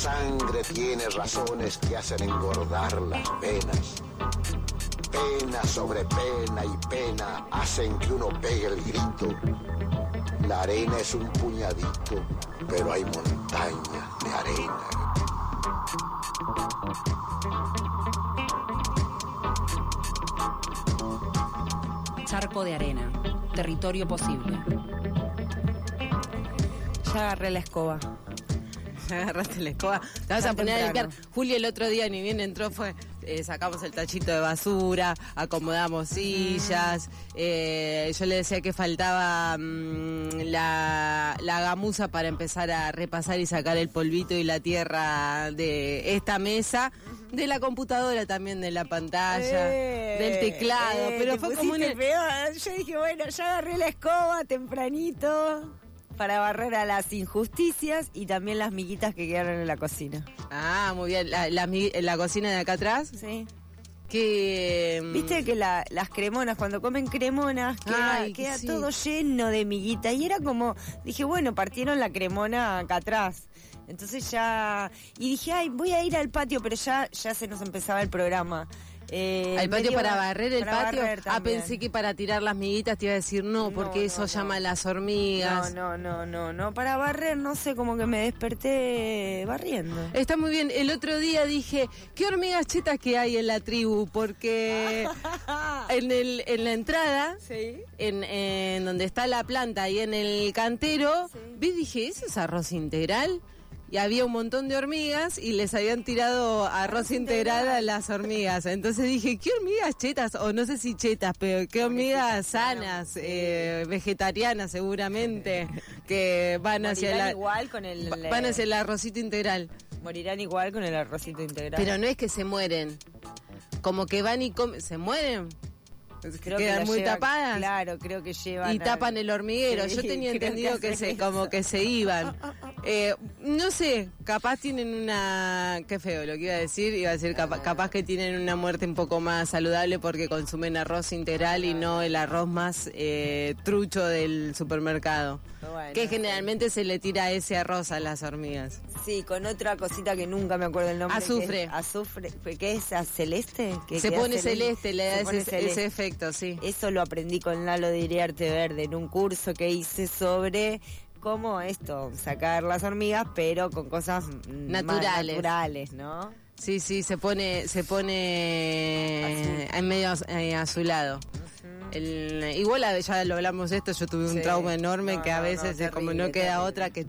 sangre tiene razones que hacen engordar las penas. Pena sobre pena y pena hacen que uno pegue el grito. La arena es un puñadito, pero hay montañas de arena. Charco de arena, territorio posible. Ya agarré la escoba. Ya agarraste la escoba. Te vas a poner a limpiar. Juli el otro día ni bien entró, sacamos el tachito de basura, acomodamos sillas. Yo le decía que faltaba la gamuza para empezar a repasar y sacar el polvito y la tierra de esta mesa. De la computadora también, de la pantalla, del teclado, pero fue como una... Yo dije, bueno, ya agarré la escoba tempranito para barrer a las injusticias y también las miguitas que quedaron en la cocina. Ah, muy bien. ¿La cocina de acá atrás? Sí. Que... Viste que las cremonas, cuando comen cremonas, queda sí, todo lleno de miguitas. Y era como, dije, bueno, partieron la cremona acá atrás. Entonces ya... Y dije, ay, voy a ir al patio, pero ya se nos empezaba el programa. ¿Al patio para barrer el patio? Pensé que para tirar las miguitas te iba a decir porque eso llama a las hormigas. No, para barrer, no sé, como que me desperté barriendo. Está muy bien. El otro día dije, ¿qué hormigas chetas que hay en la tribu? Porque en la entrada, ¿sí? en donde está la planta y en el cantero, ¿sí? Dije, ¿eso es arroz integral? Y había un montón de hormigas y les habían tirado arroz integral a las hormigas. Entonces dije, ¿qué hormigas chetas? O no sé si chetas, pero ¿qué hormigas sanas, vegetarianas seguramente, que van hacia van hacia el arrocito integral? Morirán igual con el arrocito integral. Pero no es que se mueren, como que van y comen, ¿se mueren? Quedan muy tapadas. Claro, creo que llevan. Y tapan el hormiguero. Yo tenía entendido que se iban. No sé, capaz tienen una... Qué feo lo que iba a decir capaz que tienen una muerte un poco más saludable porque consumen arroz integral y no el arroz más trucho del supermercado. Bueno, que generalmente se le tira ese arroz a las hormigas. Sí, con otra cosita que nunca me acuerdo el nombre. Azufre. ¿Qué es? ¿Celeste? Se pone celeste, le da ese efecto, sí. Eso lo aprendí con Lalo de Iriarte Verde en un curso que hice sobre cómo sacar las hormigas, pero con cosas naturales, ¿no? Sí, se pone en medio azulado. Igual ya lo hablamos de esto, yo tuve un trauma enorme que a veces como no queda otra que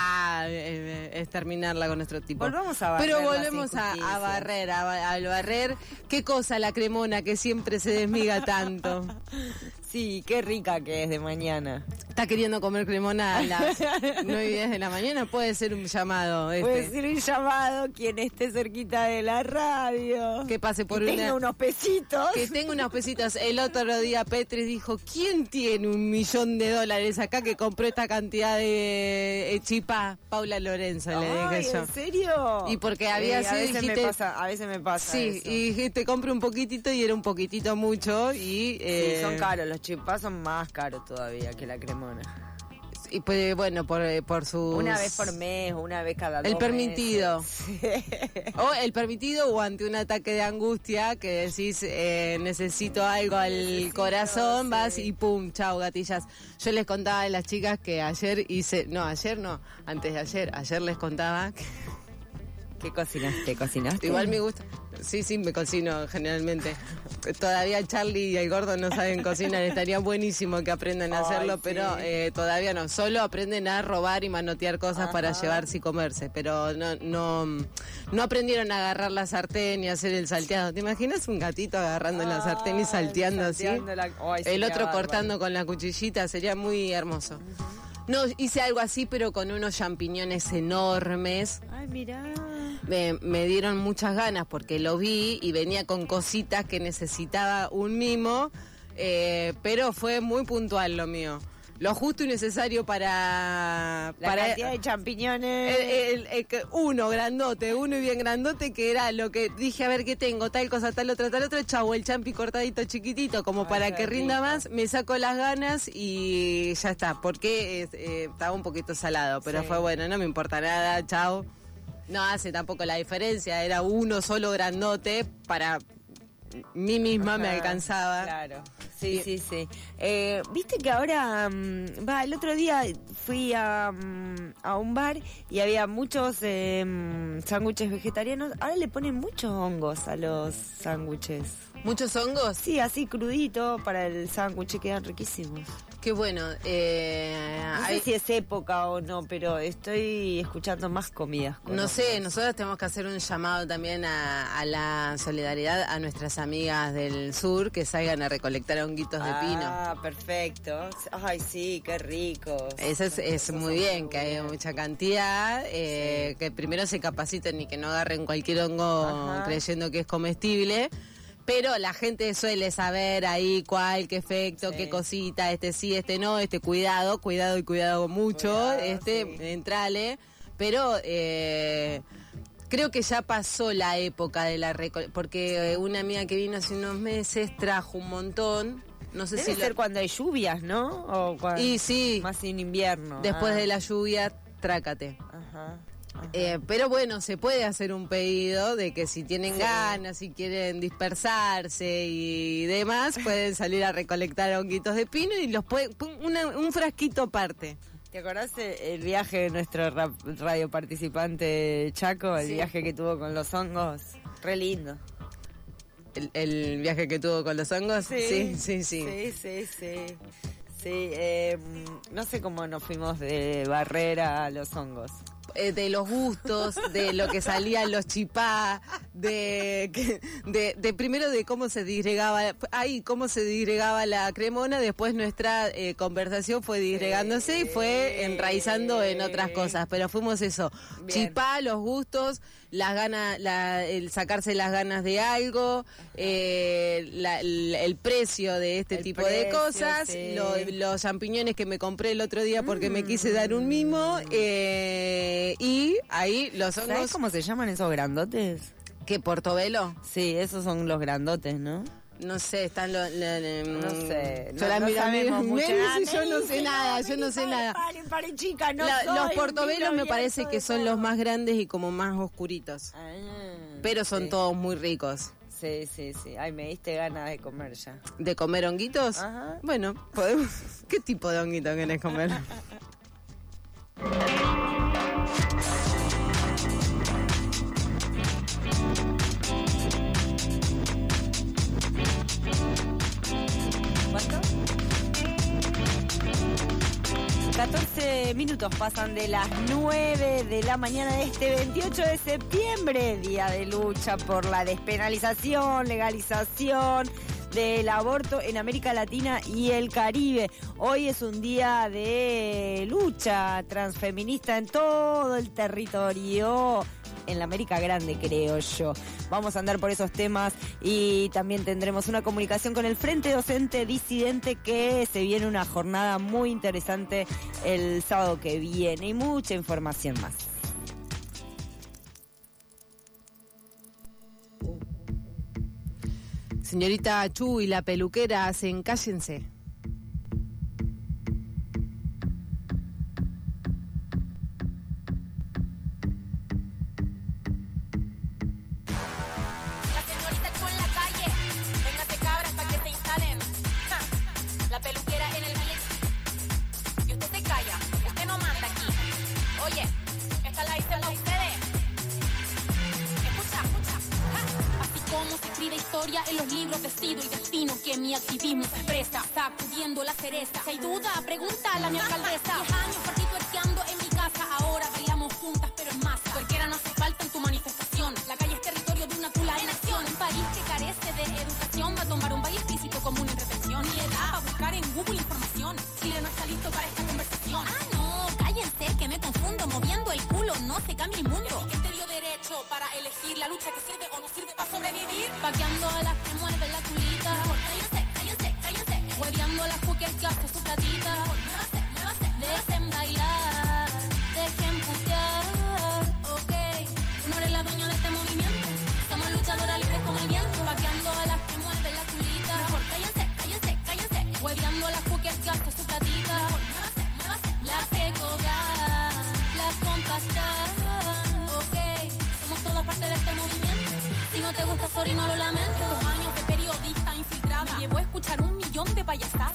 es terminarla con nuestro tipo. Volvamos a barrer. Pero volvemos a barrer, al barrer. ¿Qué cosa la cremona que siempre se desmiga tanto? Sí, qué rica que es de mañana. ¿Está queriendo comer cremona a las 9:10 de la mañana? Puede ser un llamado. Puede ser un llamado quien esté cerquita de la radio. Que pase por que tenga unos pesitos. Que tenga unos pesitos. El otro día Petri dijo, ¿quién tiene $1.000.000 acá que compró esta cantidad de chipá? Paula Lorenzo, le dije yo. ¿En serio? Y porque había sido, a veces me pasa sí, eso. Y dijiste, compre un poquitito y era un poquitito mucho. Y sí, son caros, los chipás son más caros todavía que la cremona. Y pues bueno, por su... Una vez por mes, una vez cada 2 meses. El permitido. Sí. O el permitido o ante un ataque de angustia que decís, necesito algo al corazón, vas y pum, chao, gatillas. Yo les contaba a las chicas que ayer antes de ayer les contaba que... ¿Qué cocinaste? ¿Cocinaste? Igual me gusta. Sí, me cocino generalmente. Todavía Charlie y el gordo no saben cocinar. Estaría buenísimo que aprendan a hacerlo, sí. Pero todavía no. Solo aprenden a robar y manotear cosas para llevarse y comerse. Pero no aprendieron a agarrar la sartén y hacer el salteado. ¿Te imaginas un gatito agarrando la sartén y salteando así? El otro cortando con la cuchillita. Sería muy hermoso. No, hice algo así, pero con unos champiñones enormes. Ay, mirá. Me dieron muchas ganas porque lo vi y venía con cositas que necesitaba un mimo, pero fue muy puntual lo mío. Lo justo y necesario para... La cantidad de champiñones. Uno y bien grandote, que era lo que dije, a ver qué tengo, tal cosa, tal otra, chau, el champi cortadito chiquitito, como para que rinda más, me saco las ganas y ya está, porque estaba un poquito salado, pero fue bueno, no me importa nada, chau. no hace tampoco la diferencia, era uno solo grandote, para mí misma me alcanzaba. Claro, sí. Viste que ahora, el otro día fui a un bar y había muchos sándwiches vegetarianos. Ahora le ponen muchos hongos a los sándwiches. ¿Muchos hongos? Sí, así crudito para el sándwich, quedan riquísimos. Qué bueno. No sé si es época o no, pero estoy escuchando más comidas. No sé, nosotros tenemos que hacer un llamado también a la solidaridad a nuestras amigas del sur que salgan a recolectar honguitos de pino. Ah, perfecto. Ay, sí, qué rico. Eso es muy bien, que haya mucha cantidad, que primero se capaciten y que no agarren cualquier hongo creyendo que es comestible. Pero la gente suele saber ahí qué efecto, qué cosita, este sí, este no, cuidado mucho, entrale. Pero creo que ya pasó la época de la recolección, porque una amiga que vino hace unos meses trajo un montón. No sé Debe si ser cuando hay lluvias, ¿no? O cuando, y sí. Más en invierno. Después de la lluvia, trácate. Ajá. Pero bueno, se puede hacer un pedido de que si tienen ganas, si quieren dispersarse y demás, pueden salir a recolectar honguitos de pino y los un frasquito aparte. ¿Te acordás el viaje de nuestro radio participante Chaco? El viaje que tuvo con los hongos. Re lindo. ¿El viaje que tuvo con los hongos? Sí. No sé cómo nos fuimos de Barrera a los hongos. De los gustos, de lo que salían los chipá, de primero de cómo se disgregaba la cremona, después nuestra conversación fue disgregándose y fue enraizando en otras cosas, pero fuimos eso, bien. Chipá, los gustos, las ganas, el sacarse las ganas de algo, el precio de este tipo de cosas, los champiñones que me compré el otro día porque me quise dar un mimo, y ahí los hongos. ¿Sabes cómo se llaman esos grandotes? ¿Qué, portobelo? Sí, esos son los grandotes, ¿no? No sé, están los... no sé. Yo no sé nada. Paren, chicas, los portobelos me parece que son los más grandes y como más oscuritos. Pero son todos muy ricos. Sí. Ay, me diste ganas de comer ya. ¿De comer honguitos? Ajá. Bueno, podemos... ¿Qué tipo de honguito querés comer? ¿Cuánto? 14 minutos pasan de las 9 de la mañana de este 28 de septiembre, día de lucha por la despenalización, legalización del aborto en América Latina y el Caribe. Hoy es un día de lucha transfeminista en todo el territorio, en la América Grande, creo yo. Vamos a andar por esos temas y también tendremos una comunicación con el Frente Docente Disidente, que se viene una jornada muy interesante el sábado que viene y mucha información más. Señorita Chu y la peluquera hacen cállense. En los libros vestido y destino que mi activismo se expresa, sacudiendo la cereza. Si hay duda, pregúntale a mi alcaldesa. 10 años partí tuerqueando en mi casa, ahora bailamos juntas pero en masa. Tuerquera no hace falta en tu manifestación, la calle es territorio de una tula en acción. Un país que carece de educación va a tomar un baile físico como una intervención. Y le da a buscar en Google información. Chile no está listo para esta conversación. Ah, no, cállense que me confundo, moviendo el culo no se cambia el mundo. ¿Quién te dio derecho para elegir la lucha que sirve o no sirve para sobrevivir? Vaqueando a las que mueven la culita. Cállense. Hueveando a las cookies que hace su platita. Dejen bailar, dejen putear. Ok, tú no eres la dueña de este movimiento. Somos luchadoras libres como el viento. Vaqueando a las que mueven la culita. Cállense. Hueveando a las cookies que hace su platita. Las que cobran, las compastas. Ok.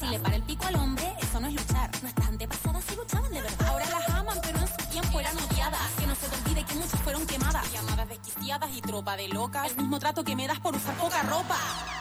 Si le para el pico al hombre, eso no es luchar. Nuestras antepasadas sí luchaban de verdad. Ahora las aman, pero en su tiempo eran odiadas. Que no se te olvide que muchas fueron quemadas. Llamadas desquiciadas y tropa de locas. El mismo trato que me das por usar poca ropa.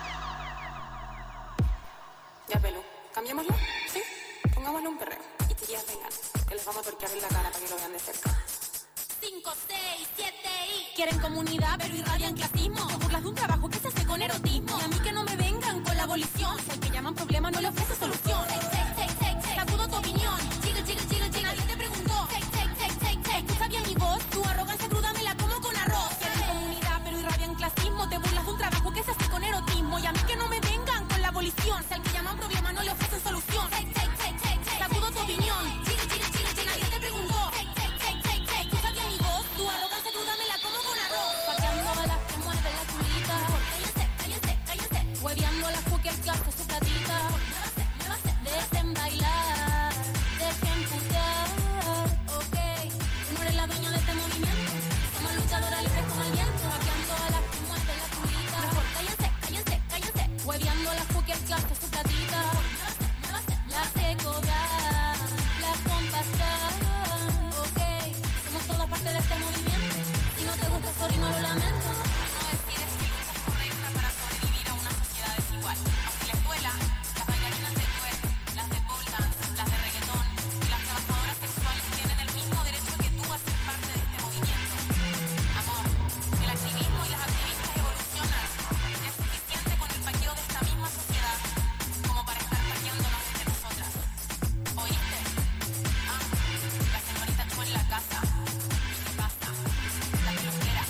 Ya, pelo, cambiémoslo, ¿sí? Pongámosle un perreo. Y tías vengan, que les vamos a torquear en la cara para que lo vean de cerca. 5, 6, 7 y... Quieren comunidad, pero irradian clasismo. Te burlas de un trabajo que se hace con erotismo. Y a mí que no me vengan con la abolición. Si al que llaman problema no le ofrece solución. Sacudo tu opinión. Chica, nadie te preguntó. Escucha bien mi voz. Tu arrogancia cruda me la como con arroz. Quieren comunidad, pero irradian clasismo. Te burlas de un trabajo que se hace con erotismo. Y a mí que no me vengan con la abolición. Si al que llaman problema no le ofrecen solución. Sacudo tu opinión. Chica, nadie te preguntó. Escucha bien mi voz. Tu arrogancia cruda me la como con arroz. Pateando a las que mueven la culita. Cállense. Hueveando a las cuques que hace su platita. Dejen bailar, dejen putear, ok. Tú no eres la dueña de este movimiento. Somos luchadoras libres como el viento. Pateando a las que mueven la culita. Mejor cállense. Hueveando a las cuques que hace su platita. Las sé cobrar, las compasar, ok. Somos todas parte de este movimiento. Si no te gusta, sorry, no lo lamento. No decides que luchas correcta para sobrevivir a una sociedad desigual. Aunque les duela, las bailarinas de duet, las de pole dance, las de reggaetón y las trabajadoras sexuales tienen el mismo derecho que tú a ser parte de este movimiento. Amor, el activismo y las activistas evolucionan. Es suficiente con el paqueo de esta misma sociedad como para estar paqueándonos entre nosotras. ¿Oíste? La señorita Chu en la casa. ¿Qué pasa? La peluquera.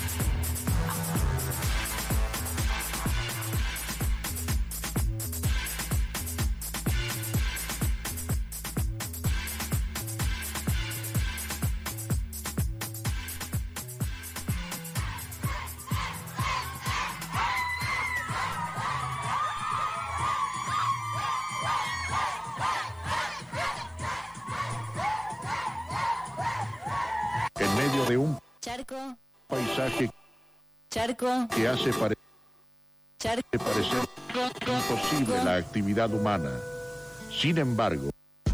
En medio de un Charco, paisaje charco, que hace charco. parecer imposible la actividad humana. Sin embargo,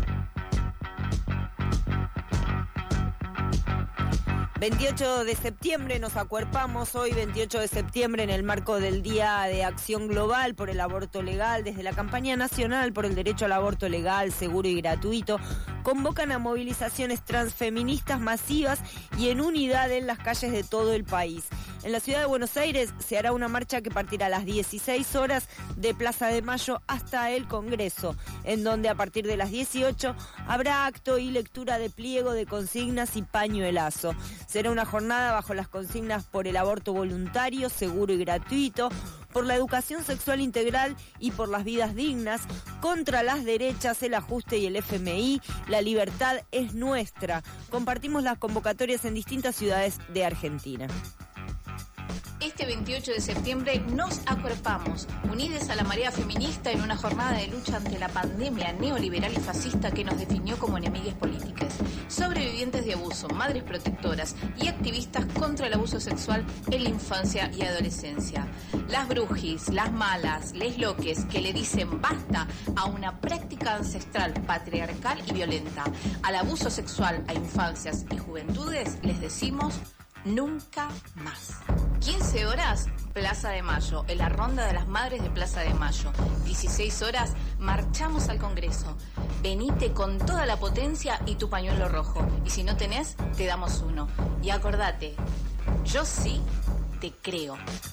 28 de septiembre nos acuerpamos hoy, 28 de septiembre, en el marco del Día de Acción Global por el Aborto Legal. Desde la Campaña Nacional por el Derecho al Aborto Legal, Seguro y Gratuito, convocan a movilizaciones transfeministas masivas y en unidad en las calles de todo el país. En la ciudad de Buenos Aires se hará una marcha que partirá a las 16 horas de Plaza de Mayo hasta el Congreso, en donde a partir de las 18 habrá acto y lectura de pliego de consignas y pañuelazo. Será una jornada bajo las consignas por el aborto voluntario, seguro y gratuito, por la educación sexual integral y por las vidas dignas, contra las derechas, el ajuste y el FMI. La libertad es nuestra. Compartimos las convocatorias en distintas ciudades de Argentina. Este 28 de septiembre nos acuerpamos, unides a la marea feminista en una jornada de lucha ante la pandemia neoliberal y fascista que nos definió como enemigas políticas, sobrevivientes de abuso, madres protectoras y activistas contra el abuso sexual en la infancia y adolescencia. Las brujis, las malas, les loques que le dicen basta a una práctica ancestral, patriarcal y violenta, al abuso sexual a infancias y juventudes, les decimos nunca más. 15 horas, Plaza de Mayo, en la ronda de las madres de Plaza de Mayo. 16 horas, marchamos al Congreso. Venite con toda la potencia y tu pañuelo rojo. Y si no tenés, te damos uno. Y acordate, yo sí te creo.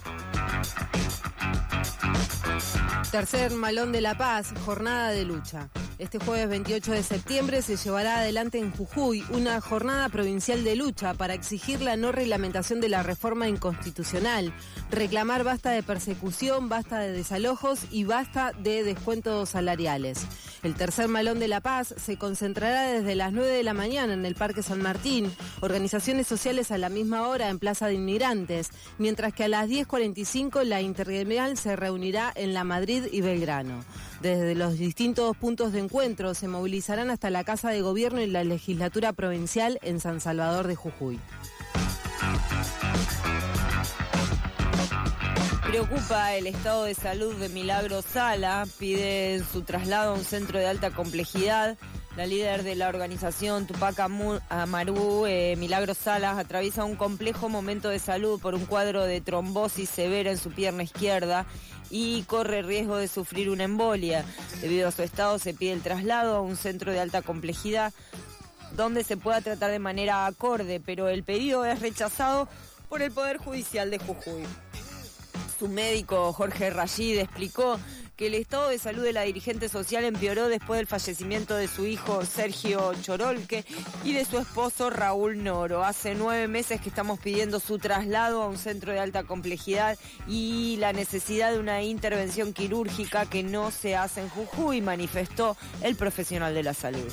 Tercer Malón de la Paz, jornada de lucha. Este jueves 28 de septiembre se llevará adelante en Jujuy una jornada provincial de lucha para exigir la no reglamentación de la reforma inconstitucional, reclamar basta de persecución, basta de desalojos y basta de descuentos salariales. El tercer Malón de la Paz se concentrará desde las 9 de la mañana en el Parque San Martín, organizaciones sociales a la misma hora en Plaza de Inmigrantes, mientras que a las 10:45 la intergremial se reunirá en La Madrid y Belgrano. Desde los distintos puntos de encuentro se movilizarán hasta la Casa de Gobierno y la Legislatura Provincial en San Salvador de Jujuy. Preocupa el estado de salud de Milagro Sala, pide su traslado a un centro de alta complejidad. La líder de la organización Tupac Amaru, Milagro Salas, atraviesa un complejo momento de salud por un cuadro de trombosis severa en su pierna izquierda y corre riesgo de sufrir una embolia. Debido a su estado se pide el traslado a un centro de alta complejidad donde se pueda tratar de manera acorde, pero el pedido es rechazado por el Poder Judicial de Jujuy. Su médico, Jorge Rashid, explicó que el estado de salud de la dirigente social empeoró después del fallecimiento de su hijo Sergio Chorolque y de su esposo Raúl Noro. Hace 9 meses que estamos pidiendo su traslado a un centro de alta complejidad y la necesidad de una intervención quirúrgica que no se hace en Jujuy, manifestó el profesional de la salud.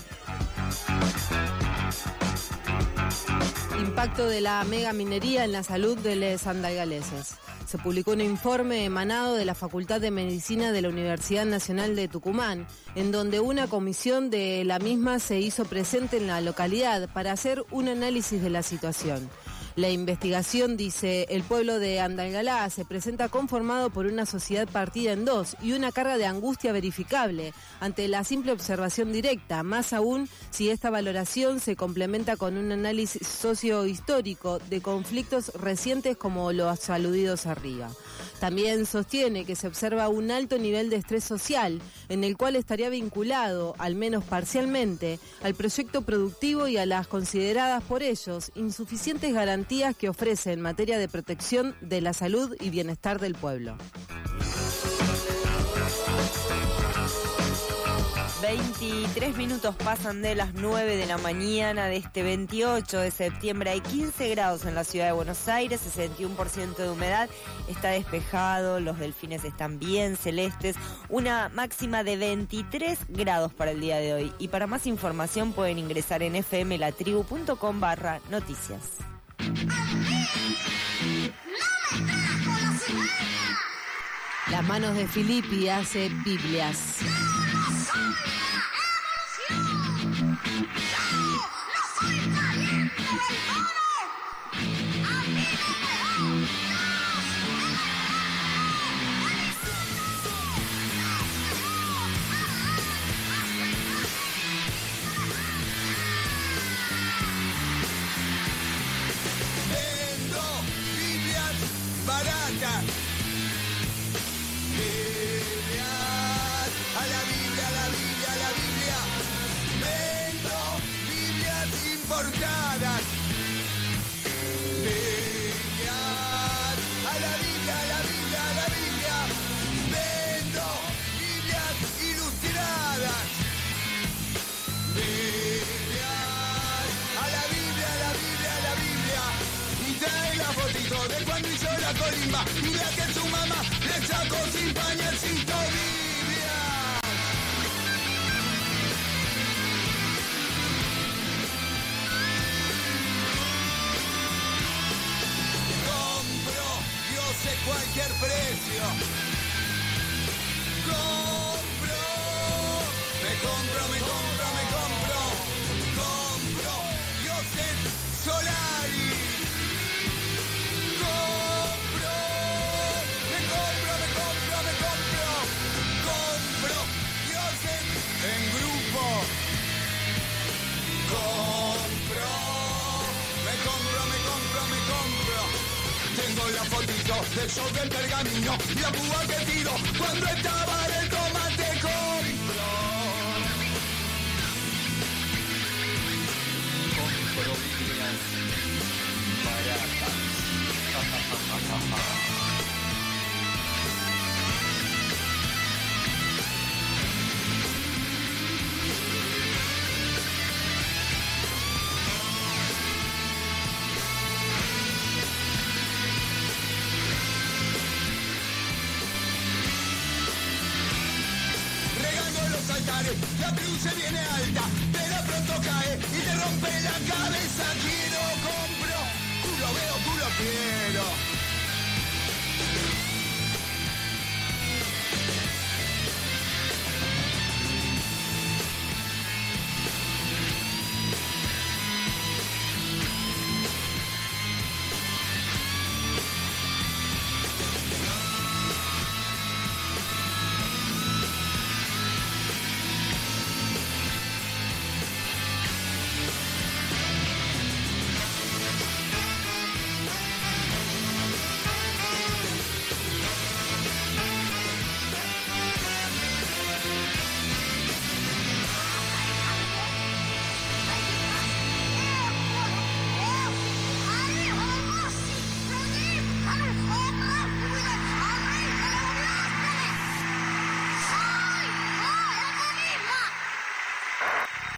Impacto de la megaminería en la salud de los andalgaleses. Se publicó un informe emanado de la Facultad de Medicina de la Universidad Nacional de Tucumán, en donde una comisión de la misma se hizo presente en la localidad para hacer un análisis de la situación. La investigación, dice, el pueblo de Andalgalá se presenta conformado por una sociedad partida en dos y una carga de angustia verificable ante la simple observación directa, más aún si esta valoración se complementa con un análisis sociohistórico de conflictos recientes como los aludidos arriba. También sostiene que se observa un alto nivel de estrés social, en el cual estaría vinculado, al menos parcialmente, al proyecto productivo y a las consideradas por ellos insuficientes garantías que ofrece en materia de protección de la salud y bienestar del pueblo. 23 minutos pasan de las 9 de la mañana de este 28 de septiembre. Hay 15 grados en la ciudad de Buenos Aires, 61% de humedad, está despejado, los delfines están bien celestes, una máxima de 23 grados para el día de hoy. Y para más información pueden ingresar en fmlatribu.com/noticias. Las manos de Filippi hace Biblias. Vendo Biblias baratas. A la Biblia, a la Biblia, a la Biblia. Vendo Biblias importadas. Biblias, a la Biblia, a la Biblia, a la Biblia. Vendo Biblias ilustradas. Biblias, a la Biblia, a la Biblia, a la Biblia. Y trae la fotito de cuando hizo la colimba y la que su mamá le sacó sin pañalcito. Cualquier precio. Compro, me compro, me compro, me compro. Compro, Josep Solari. Compro, me compro, me compro, me compro. Compro, Josep en grupo. Compro, me compro, me compro, me compro. Tengo la fotito del show del pergamino y la púa que tiro cuando estaba en el tomate compro. Compro Biblias baratas. La cruz se viene alta, pero pronto cae y te rompe la cabeza. Quiero, compro, culo veo, culo quiero.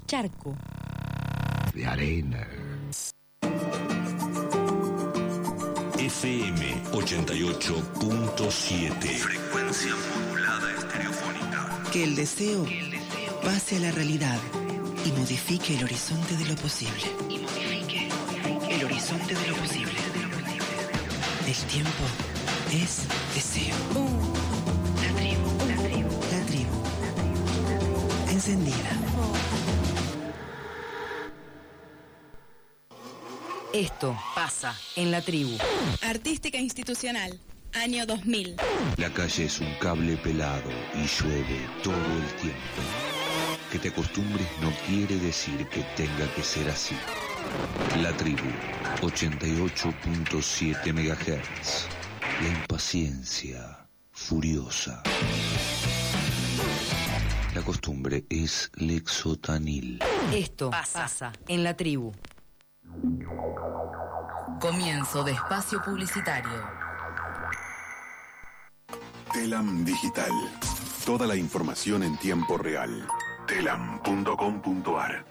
Charco. De arena. FM 88.7. Frecuencia modulada estereofónica. Que el deseo pase a la realidad y modifique el horizonte de lo posible. El horizonte de lo posible. El tiempo es deseo. La tribu. La tribu. Encendida. Esto pasa en la tribu. Artística institucional, año 2000. La calle es un cable pelado y llueve todo el tiempo. Que te acostumbres no quiere decir que tenga que ser así. La tribu, 88.7 MHz. La impaciencia furiosa. La costumbre es lexotanil. Esto pasa en la tribu. Comienzo de espacio publicitario. Telam Digital. Toda la información en tiempo real. telam.com.ar.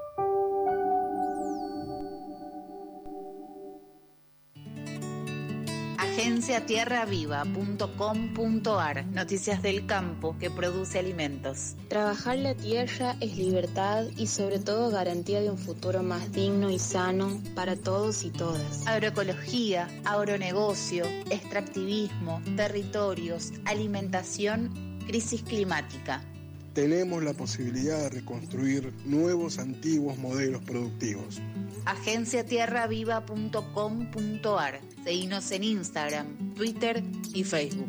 agenciatierraviva.com.ar. Noticias del campo que produce alimentos. Trabajar la tierra es libertad y sobre todo garantía de un futuro más digno y sano para todos y todas. Agroecología, agronegocio, extractivismo, territorios, alimentación, crisis climática. Tenemos la posibilidad de reconstruir nuevos antiguos modelos productivos. agenciatierraviva.com.ar. Seguinos en Instagram, Twitter y Facebook.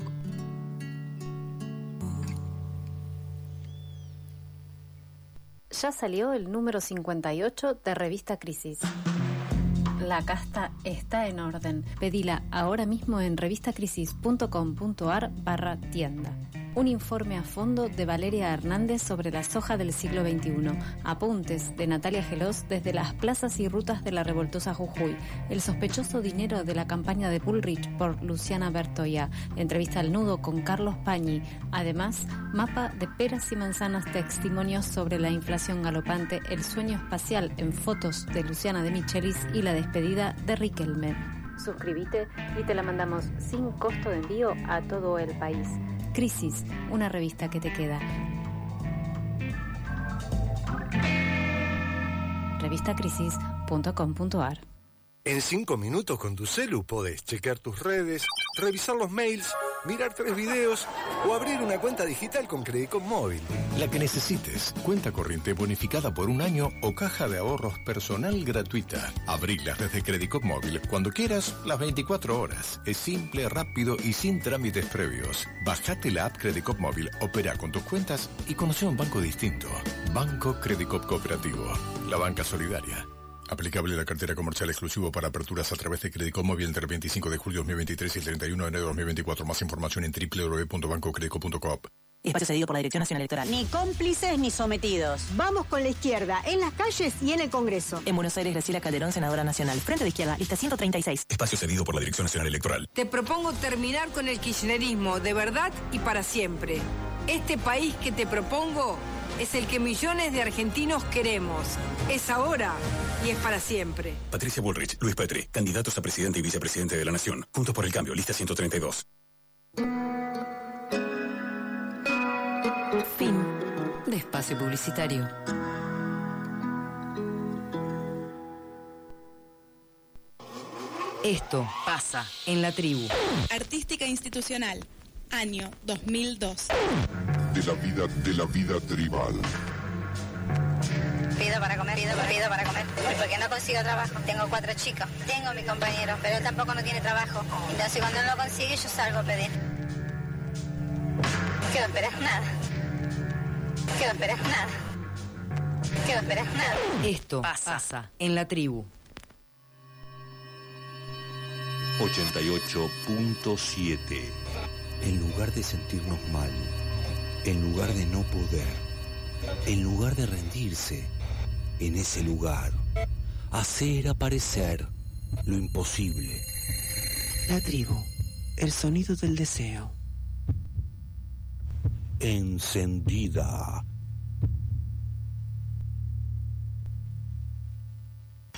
Ya salió el número 58 de Revista Crisis. La casta está en orden. Pedila ahora mismo en revistacrisis.com.ar/tienda. Un informe a fondo de Valeria Hernández sobre la soja del siglo XXI. Apuntes de Natalia Gelós desde las plazas y rutas de la revoltosa Jujuy. El sospechoso dinero de la campaña de Bullrich por Luciana Bertoya. Entrevista al nudo con Carlos Pañi. Además, mapa de peras y manzanas, testimonios sobre la inflación galopante, el sueño espacial en fotos de Luciana de Michelis y la despedida de Riquelme. Suscríbete y te la mandamos sin costo de envío a todo el país. Crisis, una revista que te queda. revistacrisis.com.ar. En 5 minutos con tu celu podés chequear tus redes, revisar los mails, mirar 3 videos o abrir una cuenta digital con Credicop Móvil. La que necesites. Cuenta corriente bonificada por 1 año o caja de ahorros personal gratuita. Abrilas desde Credicop Móvil cuando quieras, las 24 horas. Es simple, rápido y sin trámites previos. Bajate la app Credicop Móvil, opera con tus cuentas y conoce un banco distinto. Banco Credicop Cooperativo. La banca solidaria. Aplicable la cartera comercial exclusivo para aperturas a través de Credicop Móvil entre el 25 de julio de 2023 y el 31 de enero de 2024. Más información en www.bancocredico.coop. Espacio cedido por la Dirección Nacional Electoral. Ni cómplices ni sometidos. Vamos con la izquierda, en las calles y en el Congreso. En Buenos Aires, Graciela Calderón, senadora nacional. Frente de Izquierda, lista 136. Espacio cedido por la Dirección Nacional Electoral. Te propongo terminar con el kirchnerismo de verdad y para siempre. Este país que te propongo es el que millones de argentinos queremos. Es ahora y es para siempre. Patricia Bullrich, Luis Petri, candidatos a presidente y vicepresidente de la Nación. Juntos por el Cambio, lista 132. Fin de espacio publicitario. Esto pasa en la tribu. Artística institucional, año 2002. De la vida tribal. Pido para comer. Porque no consigo trabajo. Tengo 4 chicos. Tengo mi compañero, pero él tampoco no tiene trabajo. Entonces cuando él lo consigue, yo salgo a pedir. ¿Qué no esperas? Nada. Esto pasa en la tribu. 88.7. En lugar de sentirnos mal, en lugar de no poder, en lugar de rendirse, en ese lugar, hacer aparecer lo imposible. La tribu, el sonido del deseo. Encendida.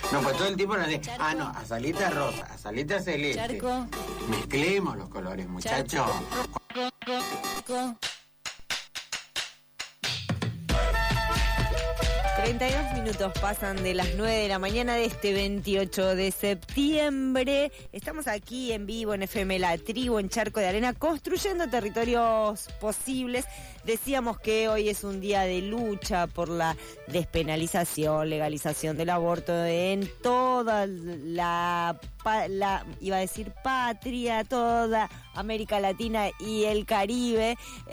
No, pues todo el tiempo nos dice, no, azalita rosa, azalita celeste. Charco. Mezclemos los colores, muchachos. 32 minutos pasan de las 9 de la mañana de este 28 de septiembre. Estamos aquí en vivo en FM La Tribu, en Charco de Arena, construyendo territorios posibles. Decíamos que hoy es un día de lucha por la despenalización, legalización del aborto en toda la iba a decir patria, toda América Latina y el Caribe.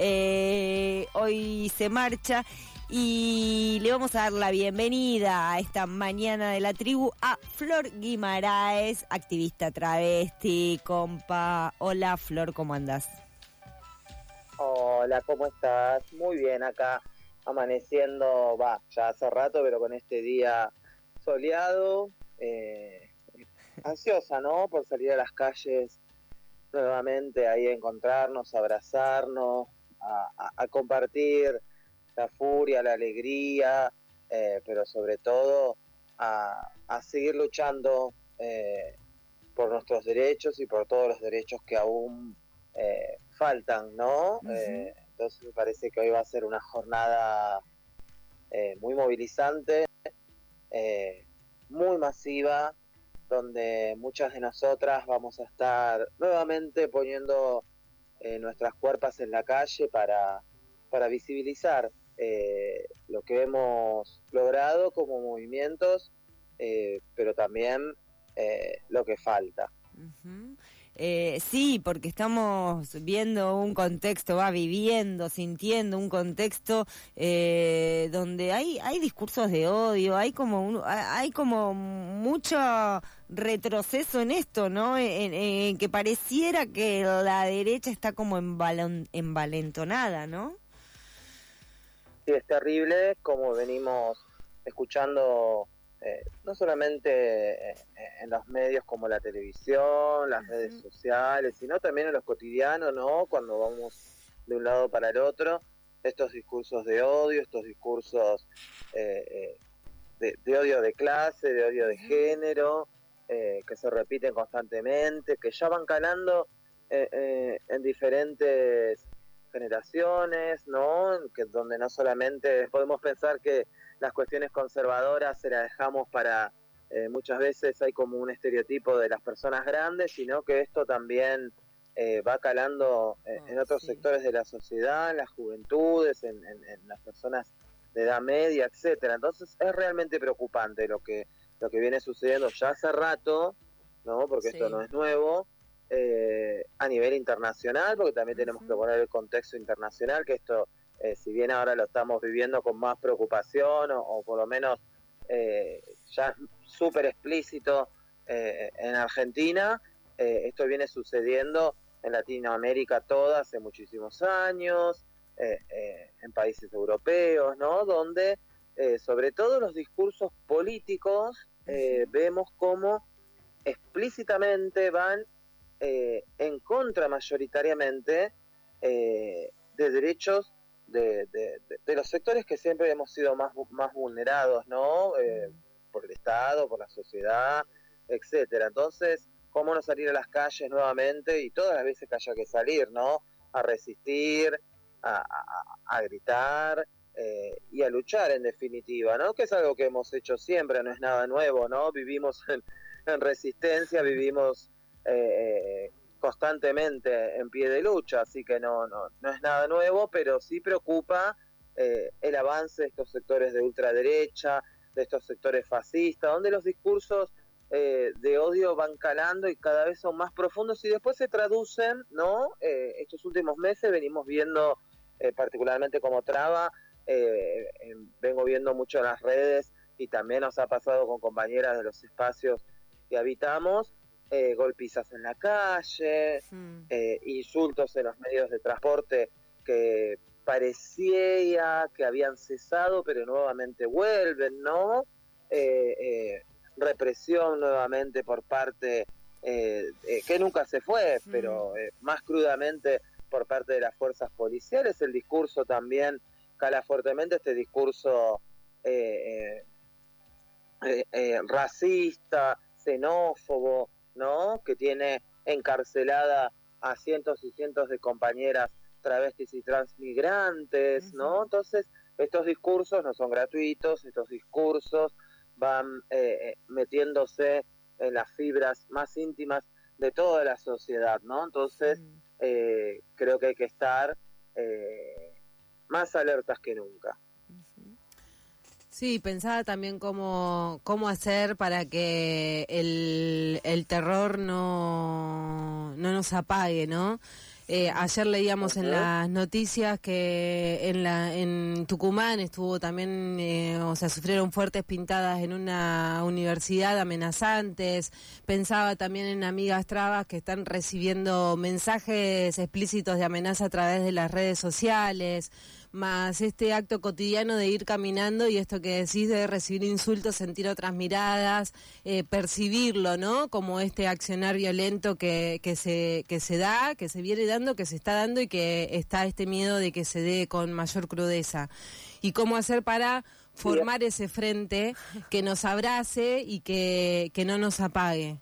Hoy se marcha. Y le vamos a dar la bienvenida a esta mañana de la tribu a Flor Guimaraes, activista travesti, compa. Hola Flor, ¿cómo andás? Hola, ¿cómo estás? Muy bien, acá amaneciendo, ya hace rato, pero con este día soleado, ansiosa, ¿no? Por salir a las calles nuevamente, ahí a encontrarnos, a abrazarnos, a compartir la furia, la alegría, pero sobre todo a seguir luchando por nuestros derechos y por todos los derechos que aún faltan, ¿no? Entonces me parece que hoy va a ser una jornada muy movilizante, muy masiva, donde muchas de nosotras vamos a estar nuevamente poniendo nuestras cuerpas en la calle para visibilizar lo que hemos logrado como movimientos, pero también lo que falta. Sí, porque estamos viendo un contexto, viviendo, sintiendo un contexto donde hay discursos de odio, hay como mucho retroceso en esto, ¿no? En que pareciera que la derecha está como envalentonada, ¿no? Sí, es terrible como venimos escuchando, no solamente en los medios como la televisión, las redes sociales, sino también en los cotidianos, ¿no? Cuando vamos de un lado para el otro, estos discursos de odio, estos discursos de odio de clase, de odio de género, que se repiten constantemente, que ya van calando en diferentes generaciones, ¿no? Donde no solamente podemos pensar que las cuestiones conservadoras se las dejamos para, muchas veces hay como un estereotipo de las personas grandes, sino que esto también va calando en otros sectores de la sociedad, en las juventudes, en las personas de edad media, etcétera. Entonces es realmente preocupante lo que viene sucediendo ya hace rato, ¿no? Porque esto no es nuevo, a nivel internacional, porque también tenemos que poner el contexto internacional, que esto, si bien ahora lo estamos viviendo con más preocupación, o por lo menos ya súper explícito en Argentina, esto viene sucediendo en Latinoamérica toda hace muchísimos años, en países europeos, ¿no? Donde sobre todo los discursos políticos vemos cómo explícitamente van en contra mayoritariamente de derechos de los sectores que siempre hemos sido más vulnerados, ¿no? Por el Estado, por la sociedad, etcétera. Entonces, cómo no salir a las calles nuevamente y todas las veces que haya que salir, ¿no? A resistir, a gritar y a luchar en definitiva, ¿no? Que es algo que hemos hecho siempre, no es nada nuevo, ¿no? Vivimos en resistencia, vivimos constantemente en pie de lucha, así que no es nada nuevo, pero sí preocupa el avance de estos sectores de ultraderecha, de estos sectores fascistas, donde los discursos de odio van calando y cada vez son más profundos y después se traducen, ¿no? Estos últimos meses venimos viendo, particularmente como Traba, vengo viendo mucho en las redes y también nos ha pasado con compañeras de los espacios que habitamos, golpizas en la calle, insultos en los medios de transporte que parecía que habían cesado pero nuevamente vuelven, ¿no? Represión nuevamente por parte que nunca se fue, pero más crudamente por parte de las fuerzas policiales. El discurso también cala fuertemente, este discurso racista, xenófobo, ¿no? Que tiene encarcelada a cientos y cientos de compañeras travestis y transmigrantes, ¿no? Entonces, estos discursos no son gratuitos, estos discursos van metiéndose en las fibras más íntimas de toda la sociedad, ¿no? Entonces, creo que hay que estar más alertas que nunca. Sí, pensaba también cómo hacer para que el terror no nos apague, ¿no? Ayer leíamos en las noticias que en Tucumán estuvo también, sufrieron fuertes pintadas en una universidad amenazantes. Pensaba también en amigas trabas que están recibiendo mensajes explícitos de amenaza a través de las redes sociales, más este acto cotidiano de ir caminando y esto que decís de recibir insultos, sentir otras miradas, percibirlo, ¿no? Como este accionar violento que se da, que se viene dando, que se está dando y que está este miedo de que se dé con mayor crudeza. Y cómo hacer para formar ese frente que nos abrace y que no nos apague.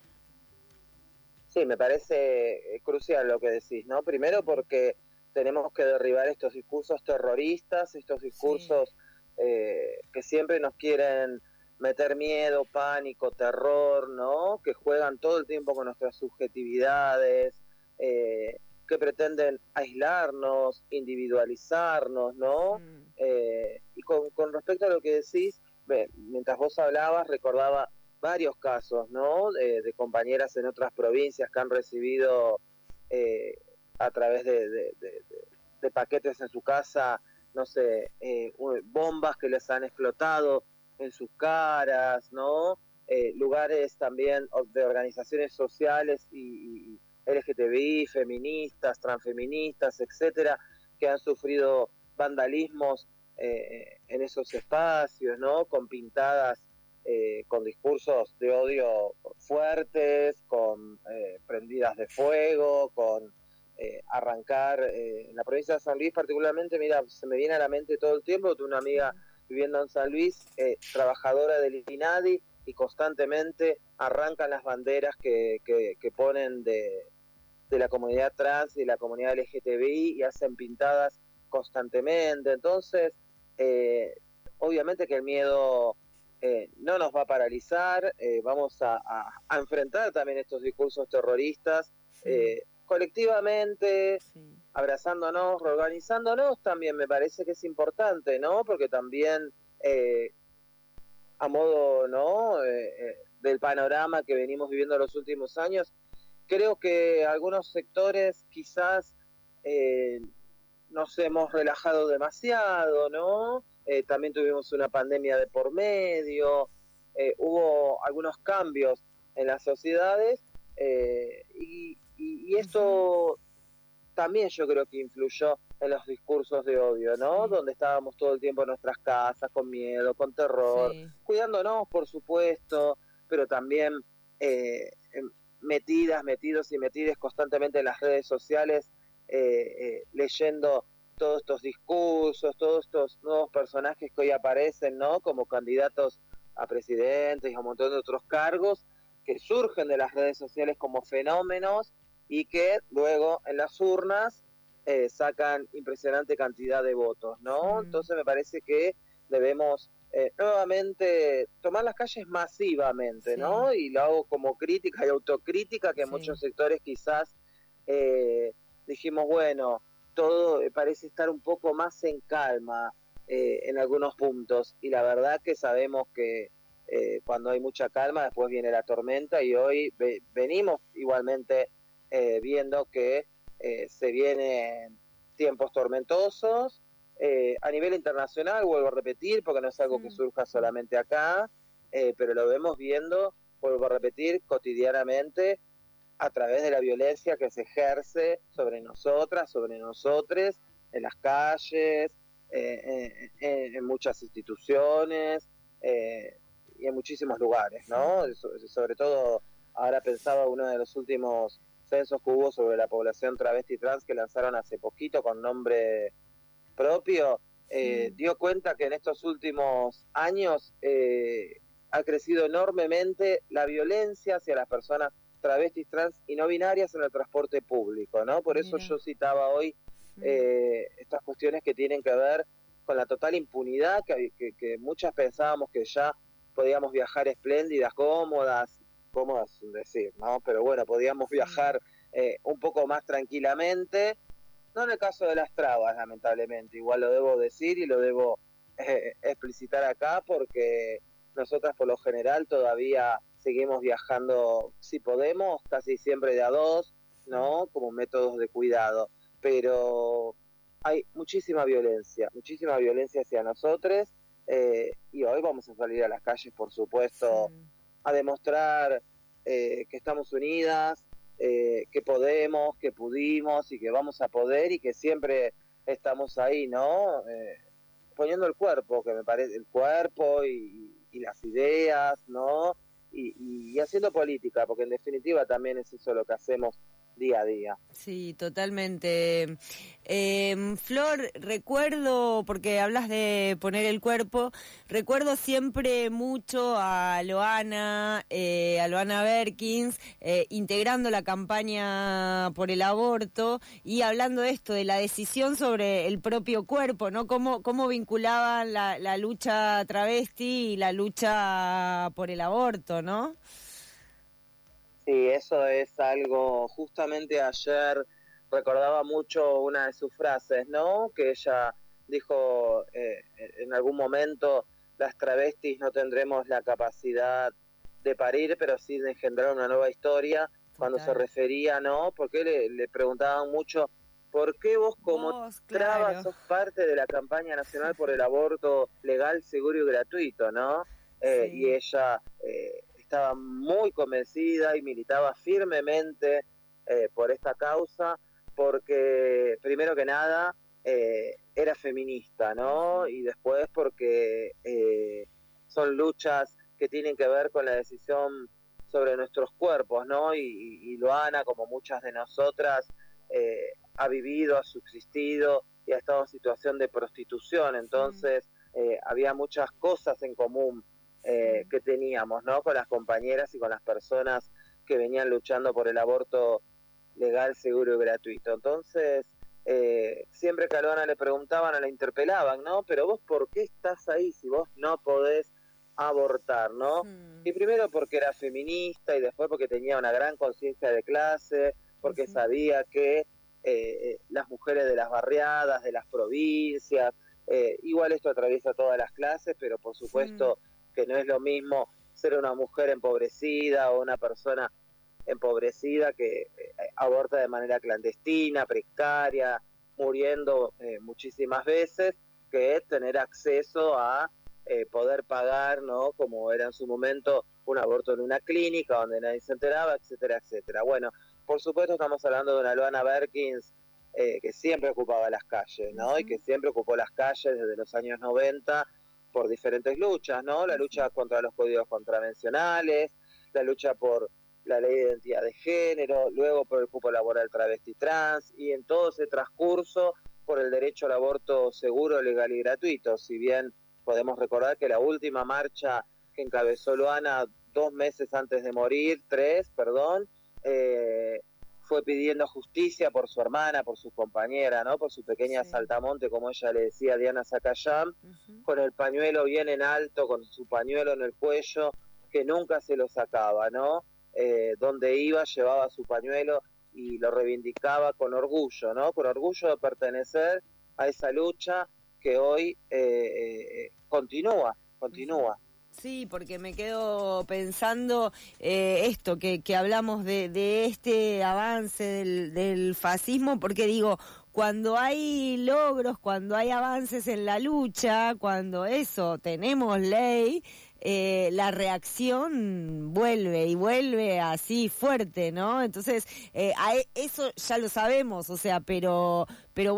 Sí, me parece crucial lo que decís, ¿no? Primero porque tenemos que derribar estos discursos terroristas, estos discursos que siempre nos quieren meter miedo, pánico, terror, ¿no? Que juegan todo el tiempo con nuestras subjetividades, que pretenden aislarnos, individualizarnos, ¿no? Y con respecto a lo que decís, mientras vos hablabas, recordaba varios casos, ¿no? De compañeras en otras provincias que han recibido a través de paquetes en su casa, no sé, bombas que les han explotado en sus caras, ¿no? Lugares también de organizaciones sociales y LGTBI, feministas, transfeministas, etcétera, que han sufrido vandalismos en esos espacios, ¿no? Con pintadas, con discursos de odio fuertes, con prendidas de fuego, con arrancar. En la provincia de San Luis particularmente, mira, se me viene a la mente todo el tiempo, tuve una amiga viviendo en San Luis, trabajadora del INADI, y constantemente arrancan las banderas que ponen de la comunidad trans y de la comunidad LGTBI y hacen pintadas constantemente. Entonces, obviamente que el miedo no nos va a paralizar, vamos a enfrentar también estos discursos terroristas, colectivamente, abrazándonos, reorganizándonos también me parece que es importante, ¿no? Porque también a modo, ¿no? Del panorama que venimos viviendo los últimos años, creo que algunos sectores quizás nos hemos relajado demasiado, ¿no? También tuvimos una pandemia de por medio, hubo algunos cambios en las sociedades y esto también yo creo que influyó en los discursos de odio, ¿no? Donde estábamos todo el tiempo en nuestras casas, con miedo, con terror, cuidándonos, por supuesto, pero también metidos y metidas constantemente en las redes sociales, leyendo todos estos discursos, todos estos nuevos personajes que hoy aparecen, ¿no? Como candidatos a presidentes y a un montón de otros cargos que surgen de las redes sociales como fenómenos y que luego en las urnas sacan impresionante cantidad de votos, ¿no? Entonces me parece que debemos nuevamente tomar las calles masivamente, ¿no? Y lo hago como crítica y autocrítica, que en muchos sectores quizás dijimos, bueno, todo parece estar un poco más en calma en algunos puntos, y la verdad que sabemos que cuando hay mucha calma después viene la tormenta, y hoy venimos igualmente viendo que se vienen tiempos tormentosos a nivel internacional, vuelvo a repetir, porque no es algo que surja solamente acá, pero lo vemos viendo, vuelvo a repetir, cotidianamente a través de la violencia que se ejerce sobre nosotras, sobre nosotres, en las calles, en muchas instituciones y en muchísimos lugares, ¿no? Sobre todo, ahora pensaba uno de los últimos censos que hubo sobre la población travesti trans que lanzaron hace poquito con nombre propio, dio cuenta que en estos últimos años ha crecido enormemente la violencia hacia las personas travestis, trans y no binarias en el transporte público, ¿no? Por eso yo citaba hoy estas cuestiones que tienen que ver con la total impunidad, que muchas pensábamos que ya podíamos viajar espléndidas, cómodas sin decir, ¿no? Pero bueno, podíamos viajar un poco más tranquilamente, no en el caso de las trabas, lamentablemente, igual lo debo decir y lo debo explicitar acá, porque nosotras por lo general todavía seguimos viajando, si podemos, casi siempre de a dos, ¿no? Como métodos de cuidado, pero hay muchísima violencia hacia nosotros, y hoy vamos a salir a las calles, por supuesto, a demostrar que estamos unidas, que podemos, que pudimos y que vamos a poder y que siempre estamos ahí, ¿no? Poniendo el cuerpo, que me parece, el cuerpo y las ideas, ¿no? Y haciendo política, porque en definitiva también es eso lo que hacemos día a día. Sí, totalmente. Flor, recuerdo, porque hablas de poner el cuerpo, recuerdo siempre mucho a Loana Berkins, integrando la campaña por el aborto y hablando de esto, de la decisión sobre el propio cuerpo, ¿no? Cómo vinculaban la lucha travesti y la lucha por el aborto, ¿no? Sí, eso es algo, justamente ayer recordaba mucho una de sus frases, ¿no? Que ella dijo en algún momento, las travestis no tendremos la capacidad de parir, pero sí de engendrar una nueva historia, cuando se refería, ¿no? Porque le preguntaban mucho, ¿por qué vos como traba sos parte de la campaña nacional por el aborto legal, seguro y gratuito, ¿no? Y ella estaba muy convencida y militaba firmemente por esta causa, porque primero que nada era feminista, ¿no? Y después porque son luchas que tienen que ver con la decisión sobre nuestros cuerpos, ¿no? Y Loana, como muchas de nosotras, ha vivido, ha subsistido y ha estado en situación de prostitución, entonces había muchas cosas en común que teníamos, ¿no? Con las compañeras y con las personas que venían luchando por el aborto legal, seguro y gratuito. Entonces, siempre que a Loana le preguntaban o la interpelaban, ¿no? Pero vos, ¿por qué estás ahí si vos no podés abortar, ¿no? Y primero porque era feminista y después porque tenía una gran conciencia de clase, porque sabía que las mujeres de las barriadas, de las provincias, igual esto atraviesa todas las clases, pero por supuesto que no es lo mismo ser una mujer empobrecida o una persona empobrecida que aborta de manera clandestina, precaria, muriendo muchísimas veces, que tener acceso a poder pagar, ¿no? Como era en su momento un aborto en una clínica donde nadie se enteraba, etcétera, etcétera. Bueno, por supuesto estamos hablando de una Loana Berkins que siempre ocupaba las calles, ¿no? Y que siempre ocupó las calles desde los años 90 por diferentes luchas, ¿no? La lucha contra los códigos contravencionales, la lucha por la ley de identidad de género, luego por el cupo laboral travesti trans, y en todo ese transcurso por el derecho al aborto seguro, legal y gratuito. Si bien podemos recordar que la última marcha que encabezó Loana 2 meses antes de morir, 3, perdón, fue pidiendo justicia por su hermana, por su compañera, ¿no? Por su pequeña saltamonte, como ella le decía a Diana Zacayán, con el pañuelo bien en alto, con su pañuelo en el cuello, que nunca se lo sacaba, ¿no? Donde iba llevaba su pañuelo y lo reivindicaba con orgullo, ¿no? Con orgullo de pertenecer a esa lucha que hoy continúa. Sí, porque me quedo pensando esto, que hablamos de este avance del fascismo, porque digo, cuando hay logros, cuando hay avances en la lucha, cuando tenemos ley, la reacción vuelve así fuerte, ¿no? Entonces, eso ya lo sabemos, o sea, pero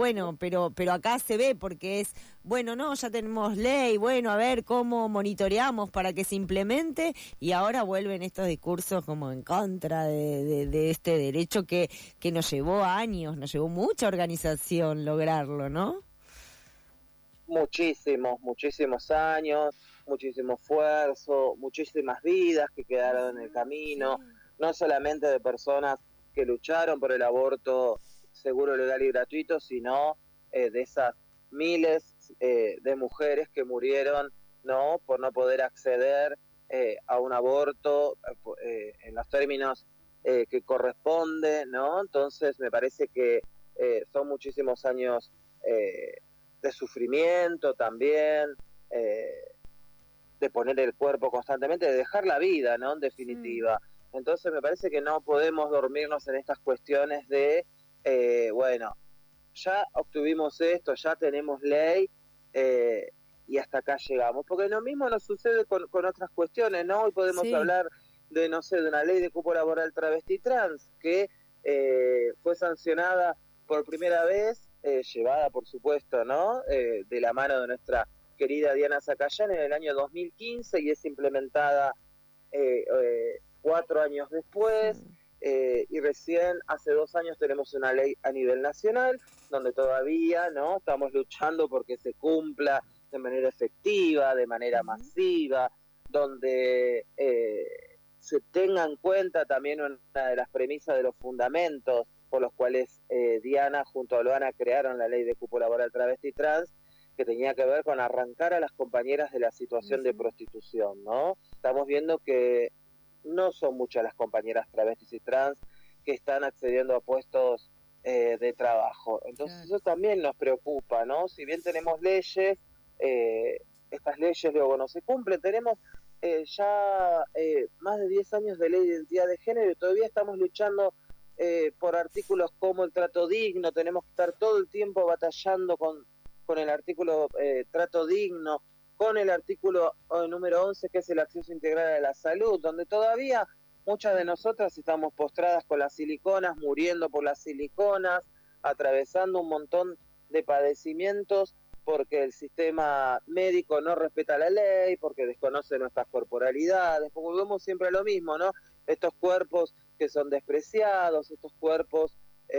acá se ve porque es, bueno, no, ya tenemos ley, bueno, a ver cómo monitoreamos para que se implemente, y ahora vuelven estos discursos como en contra de este derecho que nos llevó años, nos llevó mucha organización lograrlo, ¿no? Muchísimos años, muchísimo esfuerzo, muchísimas vidas que quedaron en el camino, no solamente de personas que lucharon por el aborto seguro, legal y gratuito, sino de esas miles de mujeres que murieron, ¿no?, por no poder acceder a un aborto en los términos que corresponde, ¿no? Entonces me parece que son muchísimos años de sufrimiento también, de poner el cuerpo constantemente, de dejar la vida, ¿no?, en definitiva. Entonces me parece que no podemos dormirnos en estas cuestiones de, bueno, ya obtuvimos esto, ya tenemos ley, y hasta acá llegamos. Porque lo mismo nos sucede con otras cuestiones, ¿no? Hoy podemos hablar de, no sé, de una ley de cupo laboral travesti trans, que fue sancionada por primera vez, llevada, por supuesto, ¿no?, de la mano de nuestra querida Diana Zacayán en el año 2015, y es implementada 4 años después, y recién hace 2 años tenemos una ley a nivel nacional, donde todavía, ¿no?, estamos luchando porque se cumpla de manera efectiva, de manera masiva, donde se tenga en cuenta también una de las premisas de los fundamentos por los cuales Diana junto a Loana crearon la ley de cupo laboral travesti trans, que tenía que ver con arrancar a las compañeras de la situación de prostitución, ¿no? Estamos viendo que no son muchas las compañeras travestis y trans que están accediendo a puestos de trabajo. Entonces eso también nos preocupa, ¿no? Si bien tenemos leyes, estas leyes luego no se cumplen. Tenemos ya más de 10 años de ley de identidad de género y todavía estamos luchando por artículos como el trato digno. Tenemos que estar todo el tiempo batallando con el artículo trato digno, con el artículo número 11, que es el acceso integral a la salud, donde todavía muchas de nosotras estamos postradas con las siliconas, muriendo por las siliconas, atravesando un montón de padecimientos porque el sistema médico no respeta la ley, porque desconoce nuestras corporalidades, porque volvemos siempre a lo mismo, ¿no? Estos cuerpos que son despreciados, estos cuerpos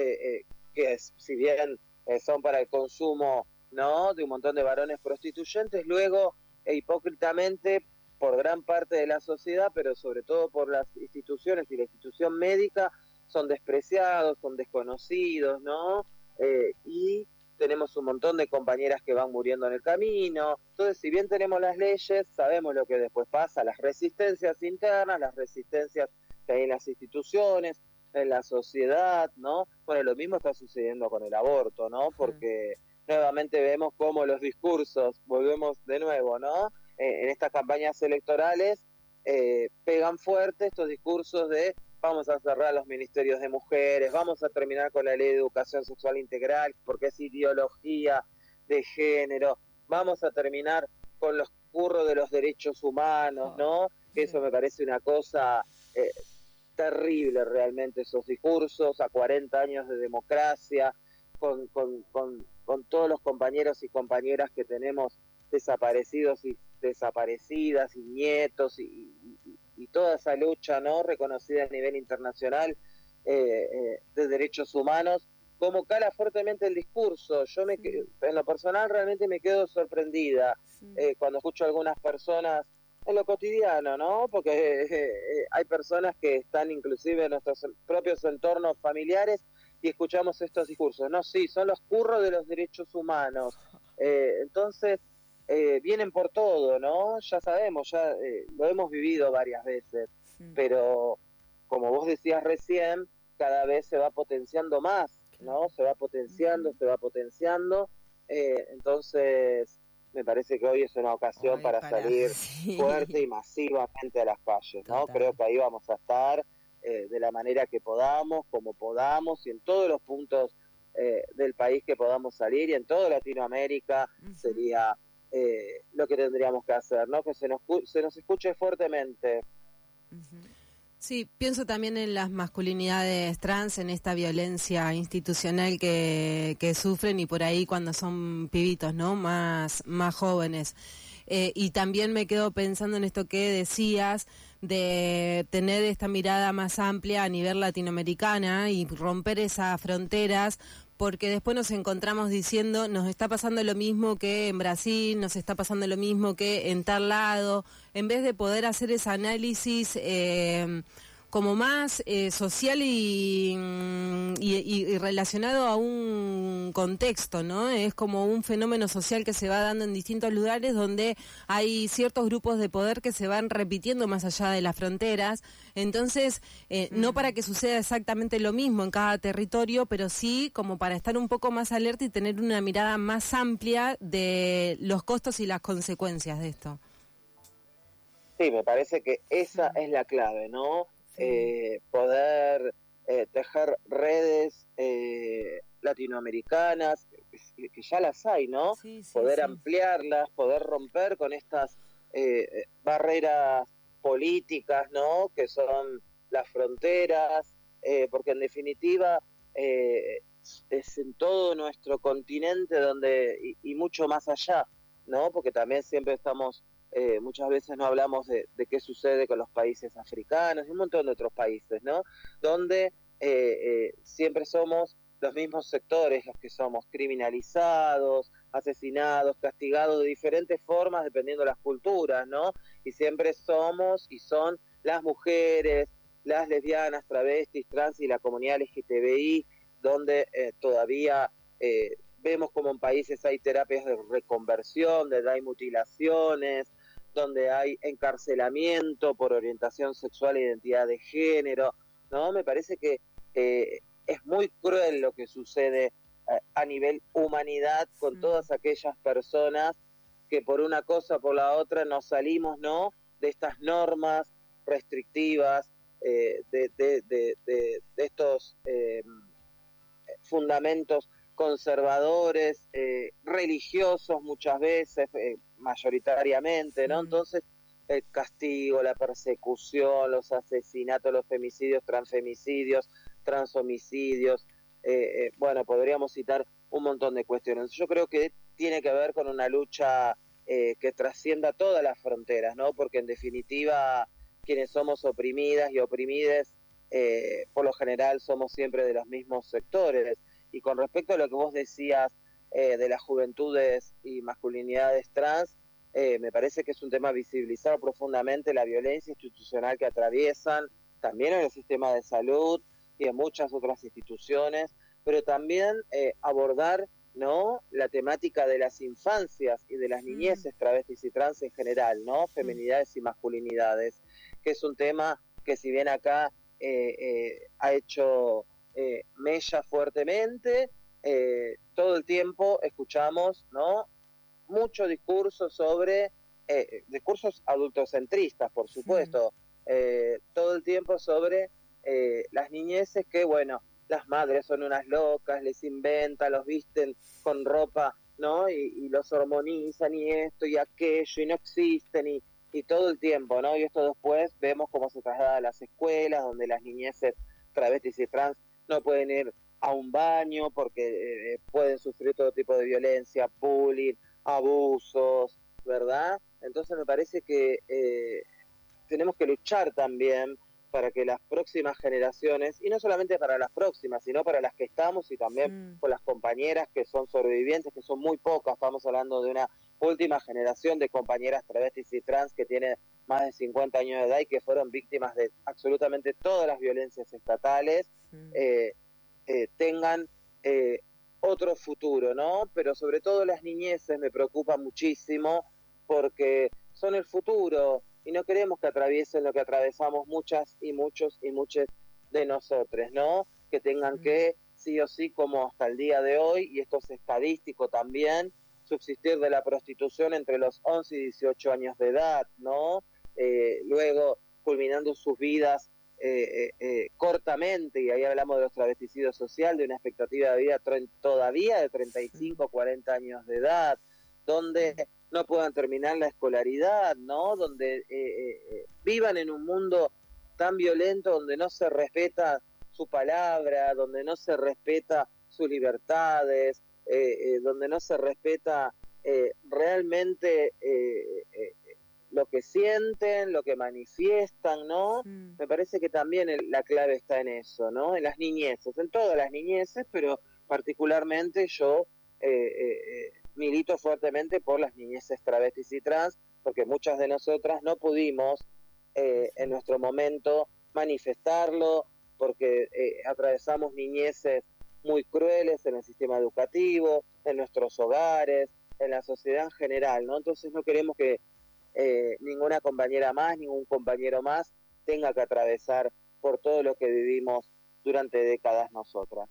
que si bien son para el consumo, ¿no?, de un montón de varones prostituyentes, luego hipócritamente por gran parte de la sociedad, pero sobre todo por las instituciones y la institución médica, son despreciados, son desconocidos, ¿no? Y tenemos un montón de compañeras que van muriendo en el camino. Entonces, si bien tenemos las leyes, sabemos lo que después pasa, las resistencias internas, las resistencias que hay en las instituciones, en la sociedad, ¿no? Bueno, lo mismo está sucediendo con el aborto, ¿no? Porque nuevamente vemos cómo los discursos, volvemos de nuevo, ¿no?, en estas campañas electorales pegan fuerte estos discursos de vamos a cerrar los ministerios de mujeres, vamos a terminar con la ley de educación sexual integral porque es ideología de género, vamos a terminar con los curros de los derechos humanos, ¿no? Eso me parece una cosa terrible realmente, esos discursos a 40 años de democracia, con todos los compañeros y compañeras que tenemos desaparecidos y desaparecidas y nietos y toda esa lucha, ¿no?, reconocida a nivel internacional de derechos humanos, como cala fuertemente el discurso. Yo en lo personal realmente me quedo sorprendida cuando escucho a algunas personas en lo cotidiano, ¿no?, porque hay personas que están inclusive en nuestros propios entornos familiares y escuchamos estos discursos. No, sí, son los curros de los derechos humanos. Entonces, vienen por todo, ¿no? Ya sabemos, ya lo hemos vivido varias veces, pero como vos decías recién, cada vez se va potenciando más, ¿no? Se va potenciando, entonces me parece que hoy es una ocasión para salir fuerte y masivamente a las calles, ¿no? Total. Creo que ahí vamos a estar de la manera que podamos, como podamos, y en todos los puntos del país que podamos salir, y en toda Latinoamérica sería lo que tendríamos que hacer, ¿no? Que se nos escuche fuertemente. Sí, pienso también en las masculinidades trans, en esta violencia institucional que sufren, y por ahí cuando son pibitos, ¿no?, más jóvenes. Y también me quedo pensando en esto que decías de tener esta mirada más amplia a nivel latinoamericana y romper esas fronteras, porque después nos encontramos diciendo, nos está pasando lo mismo que en Brasil, nos está pasando lo mismo que en tal lado, en vez de poder hacer ese análisis como más social y relacionado a un contexto, ¿no? Es como un fenómeno social que se va dando en distintos lugares donde hay ciertos grupos de poder que se van repitiendo más allá de las fronteras. Entonces, no para que suceda exactamente lo mismo en cada territorio, pero sí como para estar un poco más alerta y tener una mirada más amplia de los costos y las consecuencias de esto. Sí, me parece que esa es la clave, ¿no? Poder tejer redes latinoamericanas, que ya las hay, ¿no? Poder ampliarlas, poder romper con estas barreras políticas, ¿no? Que son las fronteras, porque en definitiva es en todo nuestro continente donde y mucho más allá, ¿no? Porque también siempre estamos muchas veces no hablamos de qué sucede con los países africanos y un montón de otros países, ¿no? Donde siempre somos los mismos sectores los que somos criminalizados, asesinados, castigados de diferentes formas dependiendo de las culturas, ¿no? Y siempre somos y son las mujeres, las lesbianas, travestis, trans y la comunidad LGTBI, donde todavía vemos como en países hay terapias de reconversión, donde hay mutilaciones, donde hay encarcelamiento por orientación sexual e identidad de género, ¿no? Me parece que es muy cruel lo que sucede a nivel humanidad con todas aquellas personas que por una cosa o por la otra nos salimos, ¿no?, de estas normas restrictivas, de estos fundamentos conservadores, religiosos muchas veces, mayoritariamente, ¿no? Entonces, el castigo, la persecución, los asesinatos, los femicidios, transfemicidios, transhomicidios, bueno, podríamos citar un montón de cuestiones. Yo creo que tiene que ver con una lucha que trascienda todas las fronteras, ¿no? Porque en definitiva, quienes somos oprimidas y oprimides, por lo general somos siempre de los mismos sectores. Y con respecto a lo que vos decías de las juventudes y masculinidades trans, me parece que es un tema visibilizar profundamente la violencia institucional que atraviesan también en el sistema de salud y en muchas otras instituciones, pero también abordar, ¿no?, la temática de las infancias y de las niñeces travestis y trans en general, ¿no?, feminidades y masculinidades, que es un tema que si bien acá ha hecho mella fuertemente, todo el tiempo escuchamos, ¿no?, mucho discurso sobre, discursos adultocentristas, por supuesto, todo el tiempo sobre las niñeces que, bueno, las madres son unas locas, les inventan, los visten con ropa, ¿no?, y los hormonizan y esto y aquello y no existen y todo el tiempo, ¿no? Y esto después vemos cómo se traslada a las escuelas, donde las niñeces travestis y trans no pueden ir a un baño porque pueden sufrir todo tipo de violencia, bullying, abusos, ¿verdad? Entonces me parece que tenemos que luchar también para que las próximas generaciones, y no solamente para las próximas, sino para las que estamos y también por las compañeras que son sobrevivientes, que son muy pocas, estamos hablando de una última generación de compañeras travestis y trans que tiene más de 50 años de edad y que fueron víctimas de absolutamente todas las violencias estatales, tengan otro futuro, ¿no? Pero sobre todo las niñeces me preocupan muchísimo porque son el futuro y no queremos que atraviesen lo que atravesamos muchas y muchos y muchas de nosotros, ¿no? Que tengan que, sí o sí, como hasta el día de hoy, y esto es estadístico también, subsistir de la prostitución entre los 11 y 18 años de edad, ¿no? Luego culminando sus vidas cortamente, y ahí hablamos de los travesticidios social, de una expectativa de vida todavía de 35, 40 años de edad, donde no puedan terminar la escolaridad, ¿no? Donde vivan en un mundo tan violento, donde no se respeta su palabra, donde no se respeta sus libertades, donde no se respeta realmente lo que sienten, lo que manifiestan, ¿no? Me parece que también la clave está en eso, ¿no? En las niñeces, en todas las niñeces, pero particularmente yo milito fuertemente por las niñeces travestis y trans, porque muchas de nosotras no pudimos en nuestro momento manifestarlo, porque atravesamos niñeces muy crueles en el sistema educativo, en nuestros hogares, en la sociedad en general, ¿no? Entonces no queremos que ninguna compañera más, ningún compañero más tenga que atravesar por todo lo que vivimos durante décadas nosotras.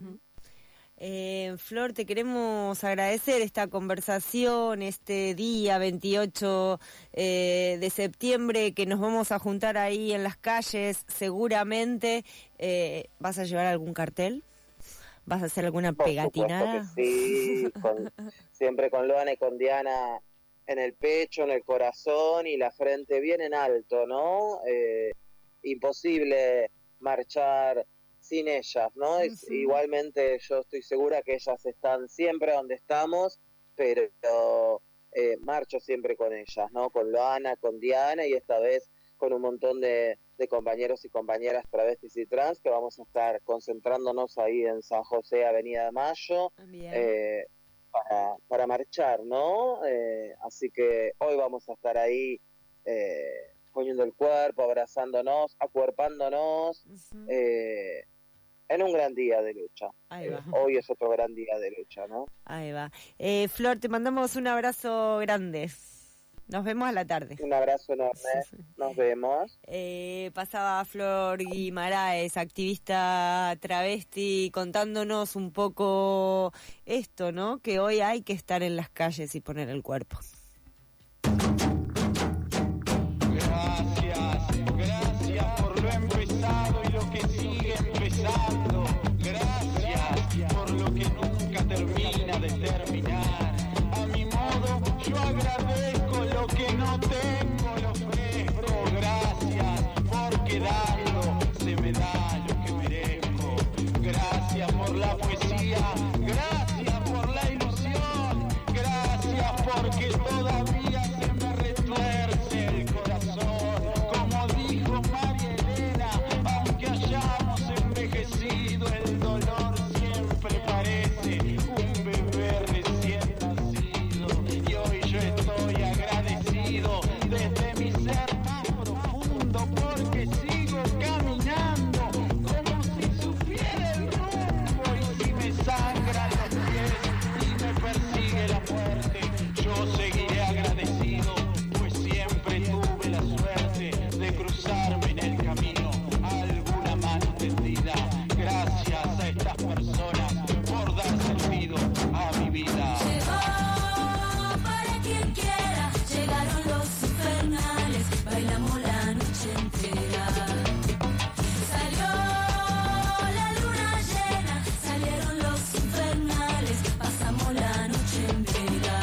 Flor, te queremos agradecer esta conversación, este día 28 de septiembre, que nos vamos a juntar ahí en las calles, seguramente. ¿Vas a llevar algún cartel? ¿Vas a hacer alguna pegatinada? Sí, siempre con Loana y con Diana en el pecho, en el corazón y la frente bien en alto, ¿no? Imposible marchar sin ellas, ¿no? Igualmente yo estoy segura que ellas están siempre donde estamos, pero marcho siempre con ellas, ¿no? Con Loana, con Diana y esta vez con un montón de compañeros y compañeras travestis y trans que vamos a estar concentrándonos ahí en San José, Avenida de Mayo, para marchar, ¿no? Así que hoy vamos a estar ahí poniendo el cuerpo, abrazándonos, acuerpándonos, en un gran día de lucha. Hoy es otro gran día de lucha, ¿no? Ahí va. Flor, te mandamos un abrazo grande. Nos vemos a la tarde. Un abrazo enorme. Nos vemos. Pasaba Flor Guimaraes, activista travesti, contándonos un poco esto, ¿no? Que hoy hay que estar en las calles y poner el cuerpo. Gracias por lo empezado y lo que sigue empezando. Gracias por lo que nunca termina de terminar. A mi modo yo agradezco lo que no tengo, lo ofrezco. Gracias porque dando se me da lo que merezco. Gracias por la poesía, gracias por la ilusión, gracias porque todavía se me retuerce el corazón. Como dijo María Elena, aunque hayamos envejecido, el dolor siempre parece un bebé recién nacido. Y hoy yo estoy agradecido desde mi ser más profundo porque sigo caminando como si supiera el rumbo. Y si me sangran los pies y me persigue la muerte, yo seguiré agradecido, pues siempre tuve la suerte de cruzarme en el camino alguna mano tendida. Gracias a estas personas por dar sentido a mi vida. Llegó para quien quiera, llegaron los infernales, bailamos la noche entera. Salió la luna llena, salieron los infernales, pasamos la noche en vela.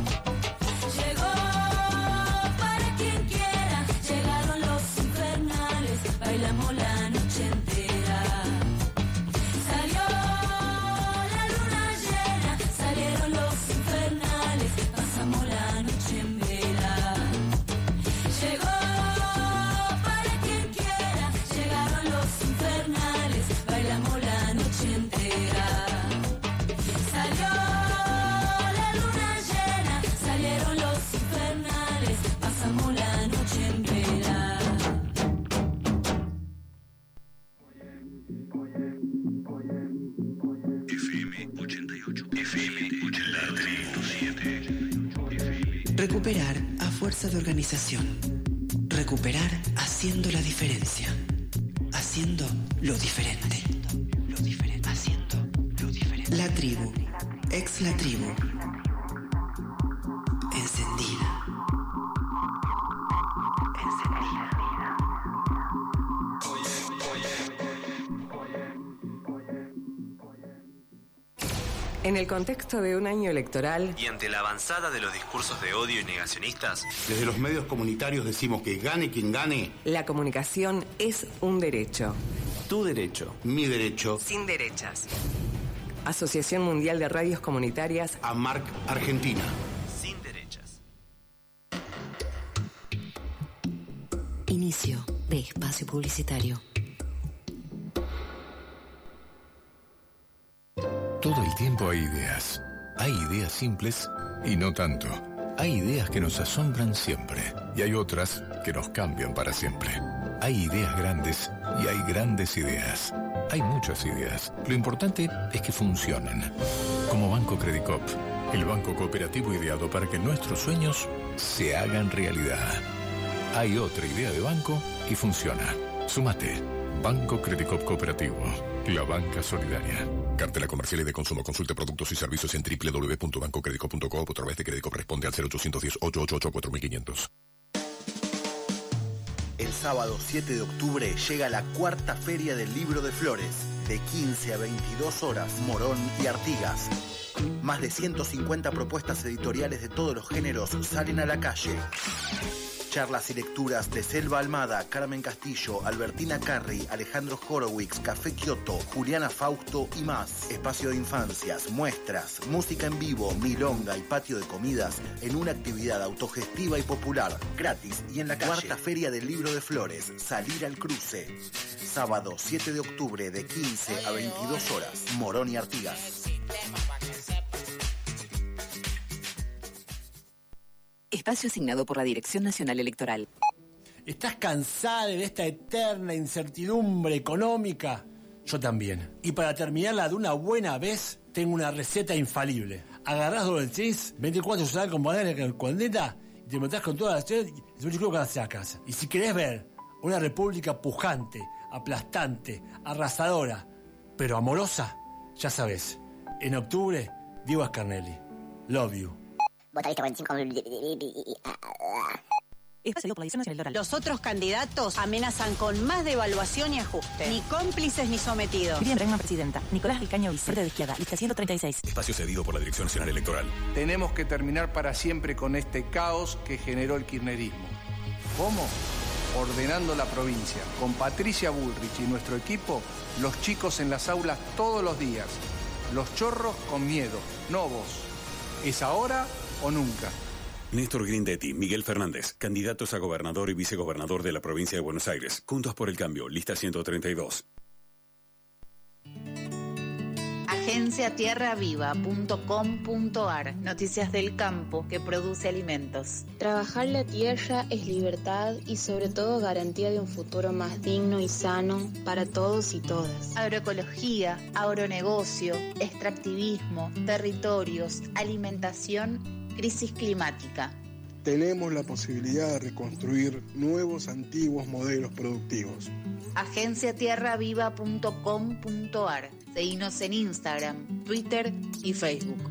Llegó para quien quiera, llegaron los infernales, bailamos la noche entera. Salió la luna llena, salieron los infernales, pasamos la noche en vela. Llegó para quien quiera, llegaron los infernales, bailamos la noche entera. Salió la luna llena, salieron los infernales, pasamos la noche en vela. Recuperar a fuerza de organización. Recuperar haciendo la diferencia. Haciendo lo diferente. Haciendo lo diferente. La tribu. Ex la tribu. Encendida. En el contexto de un año electoral y ante la avanzada de los discursos de odio y negacionistas, desde los medios comunitarios decimos que gane quien gane, la comunicación es un derecho. Tu derecho, mi derecho, sin derechas. Asociación Mundial de Radios Comunitarias, AMARC, Argentina. Sin derechas. Inicio de espacio publicitario. Todo el tiempo hay ideas. Hay ideas simples y no tanto. Hay ideas que nos asombran siempre y hay otras que nos cambian para siempre. Hay ideas grandes y hay grandes ideas. Hay muchas ideas. Lo importante es que funcionen. Como Banco Credicop, el banco cooperativo ideado para que nuestros sueños se hagan realidad. Hay otra idea de banco y funciona. Súmate. Banco Credicop Cooperativo. La banca solidaria. Cartela comercial y de consumo. Consulte productos y servicios en www.bancocredicop.co o a través de Credicop. Responde al 0810-888-4500. El sábado 7 de octubre llega la cuarta Feria del Libro de Flores. De 15 a 22 horas, Morón y Artigas. Más de 150 propuestas editoriales de todos los géneros salen a la calle. Charlas y lecturas de Selva Almada, Carmen Castillo, Albertina Carri, Alejandro Horowitz, Café Kioto, Juliana Fausto y más. Espacio de infancias, muestras, música en vivo, milonga y patio de comidas en una actividad autogestiva y popular, gratis y en la calle. Cuarta Feria del Libro de Flores, Salir al Cruce. Sábado 7 de octubre de 15 a 22 horas, Morón y Artigas. Espacio asignado por la Dirección Nacional Electoral. ¿Estás cansada de esta eterna incertidumbre económica? Yo también. Y para terminarla de una buena vez, tengo una receta infalible. Agarrás doble cheese, 24 saladas con banana condeta, y te metés con todas las cheese y yo creo que las sacas. Y si querés ver una república pujante, aplastante, arrasadora, pero amorosa, ya sabés. En octubre, Diego Scarnelli. Love you. Vocalista 25. Los otros candidatos amenazan con más devaluación y ajuste. Ni cómplices ni sometidos. Miriam Bregman, presidenta. Nicolás Vilcaño, Frente de Izquierda, lista 136. Espacio cedido por la Dirección Nacional Electoral. Tenemos que terminar para siempre con este caos que generó el kirchnerismo. ¿Cómo? Ordenando la provincia. Con Patricia Bullrich y nuestro equipo, los chicos en las aulas todos los días. Los chorros con miedo, no vos. ¿Es ahora o nunca? Néstor Grindetti, Miguel Fernández, candidatos a gobernador y vicegobernador de la provincia de Buenos Aires. Juntos por el Cambio, lista 132. Agenciatierraviva.com.ar. Noticias del campo que produce alimentos. Trabajar la tierra es libertad y sobre todo garantía de un futuro más digno y sano para todos y todas. Agroecología, agronegocio, extractivismo, territorios, alimentación, crisis climática. Tenemos la posibilidad de reconstruir nuevos antiguos modelos productivos. Agenciatierraviva.com.ar. Seguinos en Instagram, Twitter y Facebook.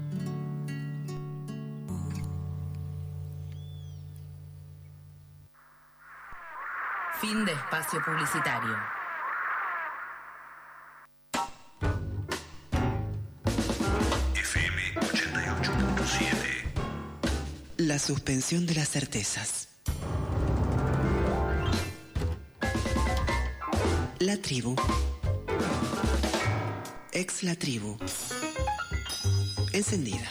Fin de espacio publicitario. FM 88.7. La suspensión de las certezas. La tribu. Ex la tribu. Encendida.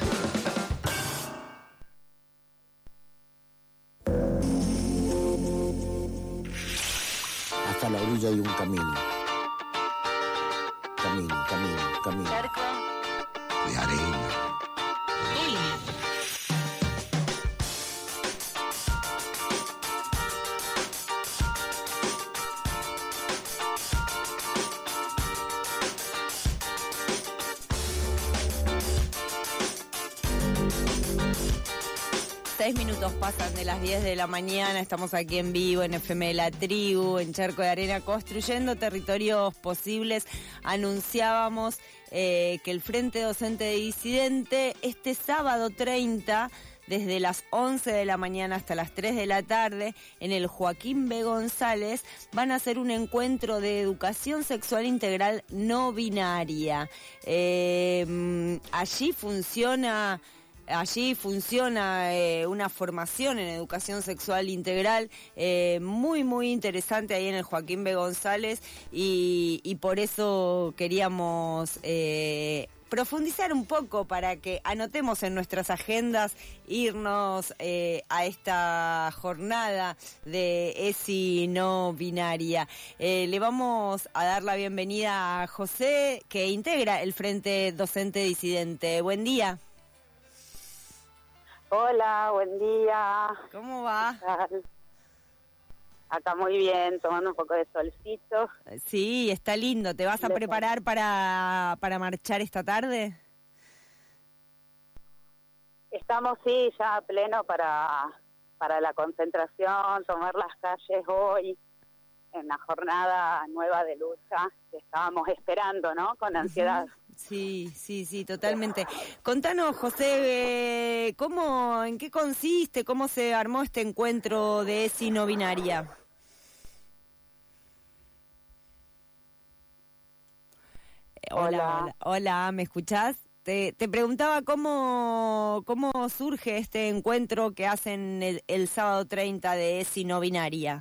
Hasta la orilla hay un camino. Camino. Cerco. De arena. Minutos pasan de las 10 de la mañana, estamos aquí en vivo en FM La Tribu, en Charco de Arena, construyendo territorios posibles. Anunciábamos que el Frente Docente Disidente este sábado 30, desde las 11 de la mañana hasta las 3 de la tarde, en el Joaquín B. González, van a hacer un encuentro de educación sexual integral no binaria. Allí funciona una formación en educación sexual integral muy interesante ahí en el Joaquín B. González y por eso queríamos profundizar un poco para que anotemos en nuestras agendas irnos a esta jornada de ESI no binaria. Le vamos a dar la bienvenida a José, que integra el Frente Docente Disidente. Buen día. Hola, buen día. ¿Cómo va? ¿Qué tal? Acá muy bien, tomando un poco de solcito. Sí, está lindo. ¿Te vas a preparar para marchar esta tarde? Estamos, sí, ya a pleno para la concentración, tomar las calles hoy, en la jornada nueva de lucha que estábamos esperando, ¿no? Con ansiedad. Sí, totalmente. Contanos, José, ¿en qué consiste, cómo se armó este encuentro de ESI no binaria? Hola, ¿me escuchás? Te preguntaba cómo surge este encuentro que hacen el sábado 30 de ESI no binaria.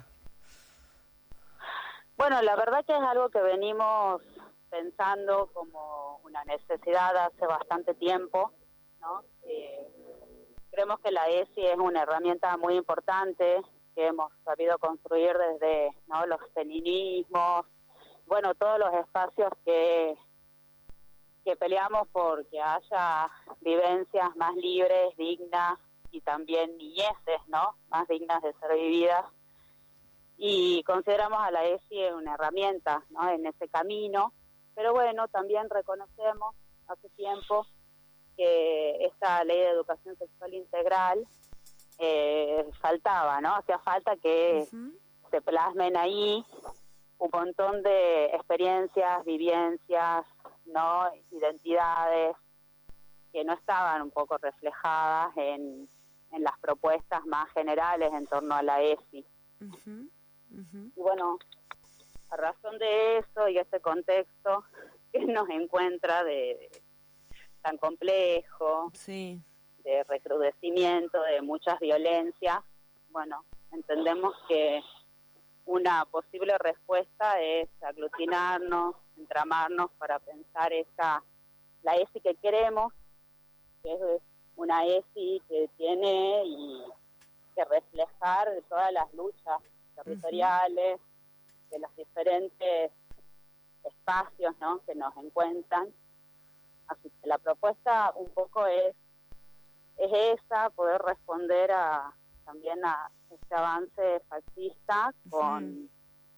Bueno, la verdad que es algo que venimos pensando como una necesidad hace bastante tiempo, ¿no? Creemos que la ESI es una herramienta muy importante que hemos sabido construir desde, ¿no?, los feminismos, bueno, todos los espacios que peleamos por que haya vivencias más libres, dignas y también niñeces, ¿no?, más dignas de ser vividas. Y consideramos a la ESI una herramienta, ¿no?, en ese camino. Pero bueno, también reconocemos hace tiempo que esta ley de educación sexual integral faltaba, ¿no? Hacía falta que se plasmen ahí un montón de experiencias, vivencias, ¿no?, identidades que no estaban un poco reflejadas en las propuestas más generales en torno a la ESI. Y bueno, a razón de eso y este contexto que nos encuentra de tan complejo, de recrudecimiento, de muchas violencias, bueno, entendemos que una posible respuesta es aglutinarnos, entramarnos para pensar la ESI que queremos, que es una ESI que tiene y que reflejar todas las luchas territoriales, de los diferentes espacios, ¿no?, que nos encuentran. Así que la propuesta un poco es esa, poder responder también a este avance fascista con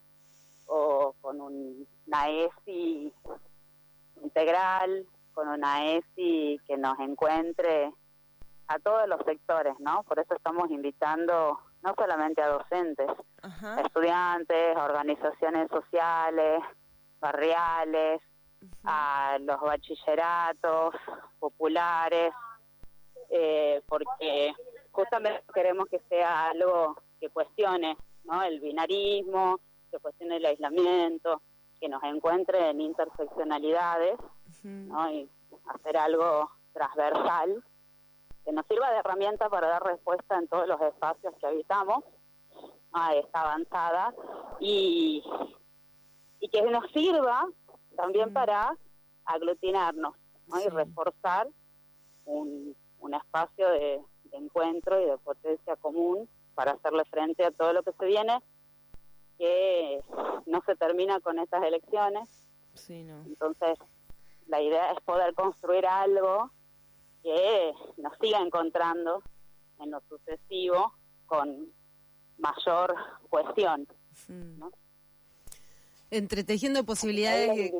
una ESI integral, con una ESI que nos encuentre a todos los sectores, ¿no? Por eso estamos invitando no solamente a docentes, a estudiantes, a organizaciones sociales, barriales, a los bachilleratos populares, porque justamente queremos que sea algo que cuestione, ¿no?, el binarismo, que cuestione el aislamiento, que nos encuentre en interseccionalidades, ¿no?, y hacer algo transversal que nos sirva de herramienta para dar respuesta en todos los espacios que habitamos a esta avanzada y que nos sirva también para aglutinarnos, ¿no?, y reforzar un espacio de encuentro y de potencia común para hacerle frente a todo lo que se viene, que no se termina con estas elecciones. Entonces, la idea es poder construir algo que nos siga encontrando en lo sucesivo con mayor cohesión, ¿no? Entretejiendo posibilidades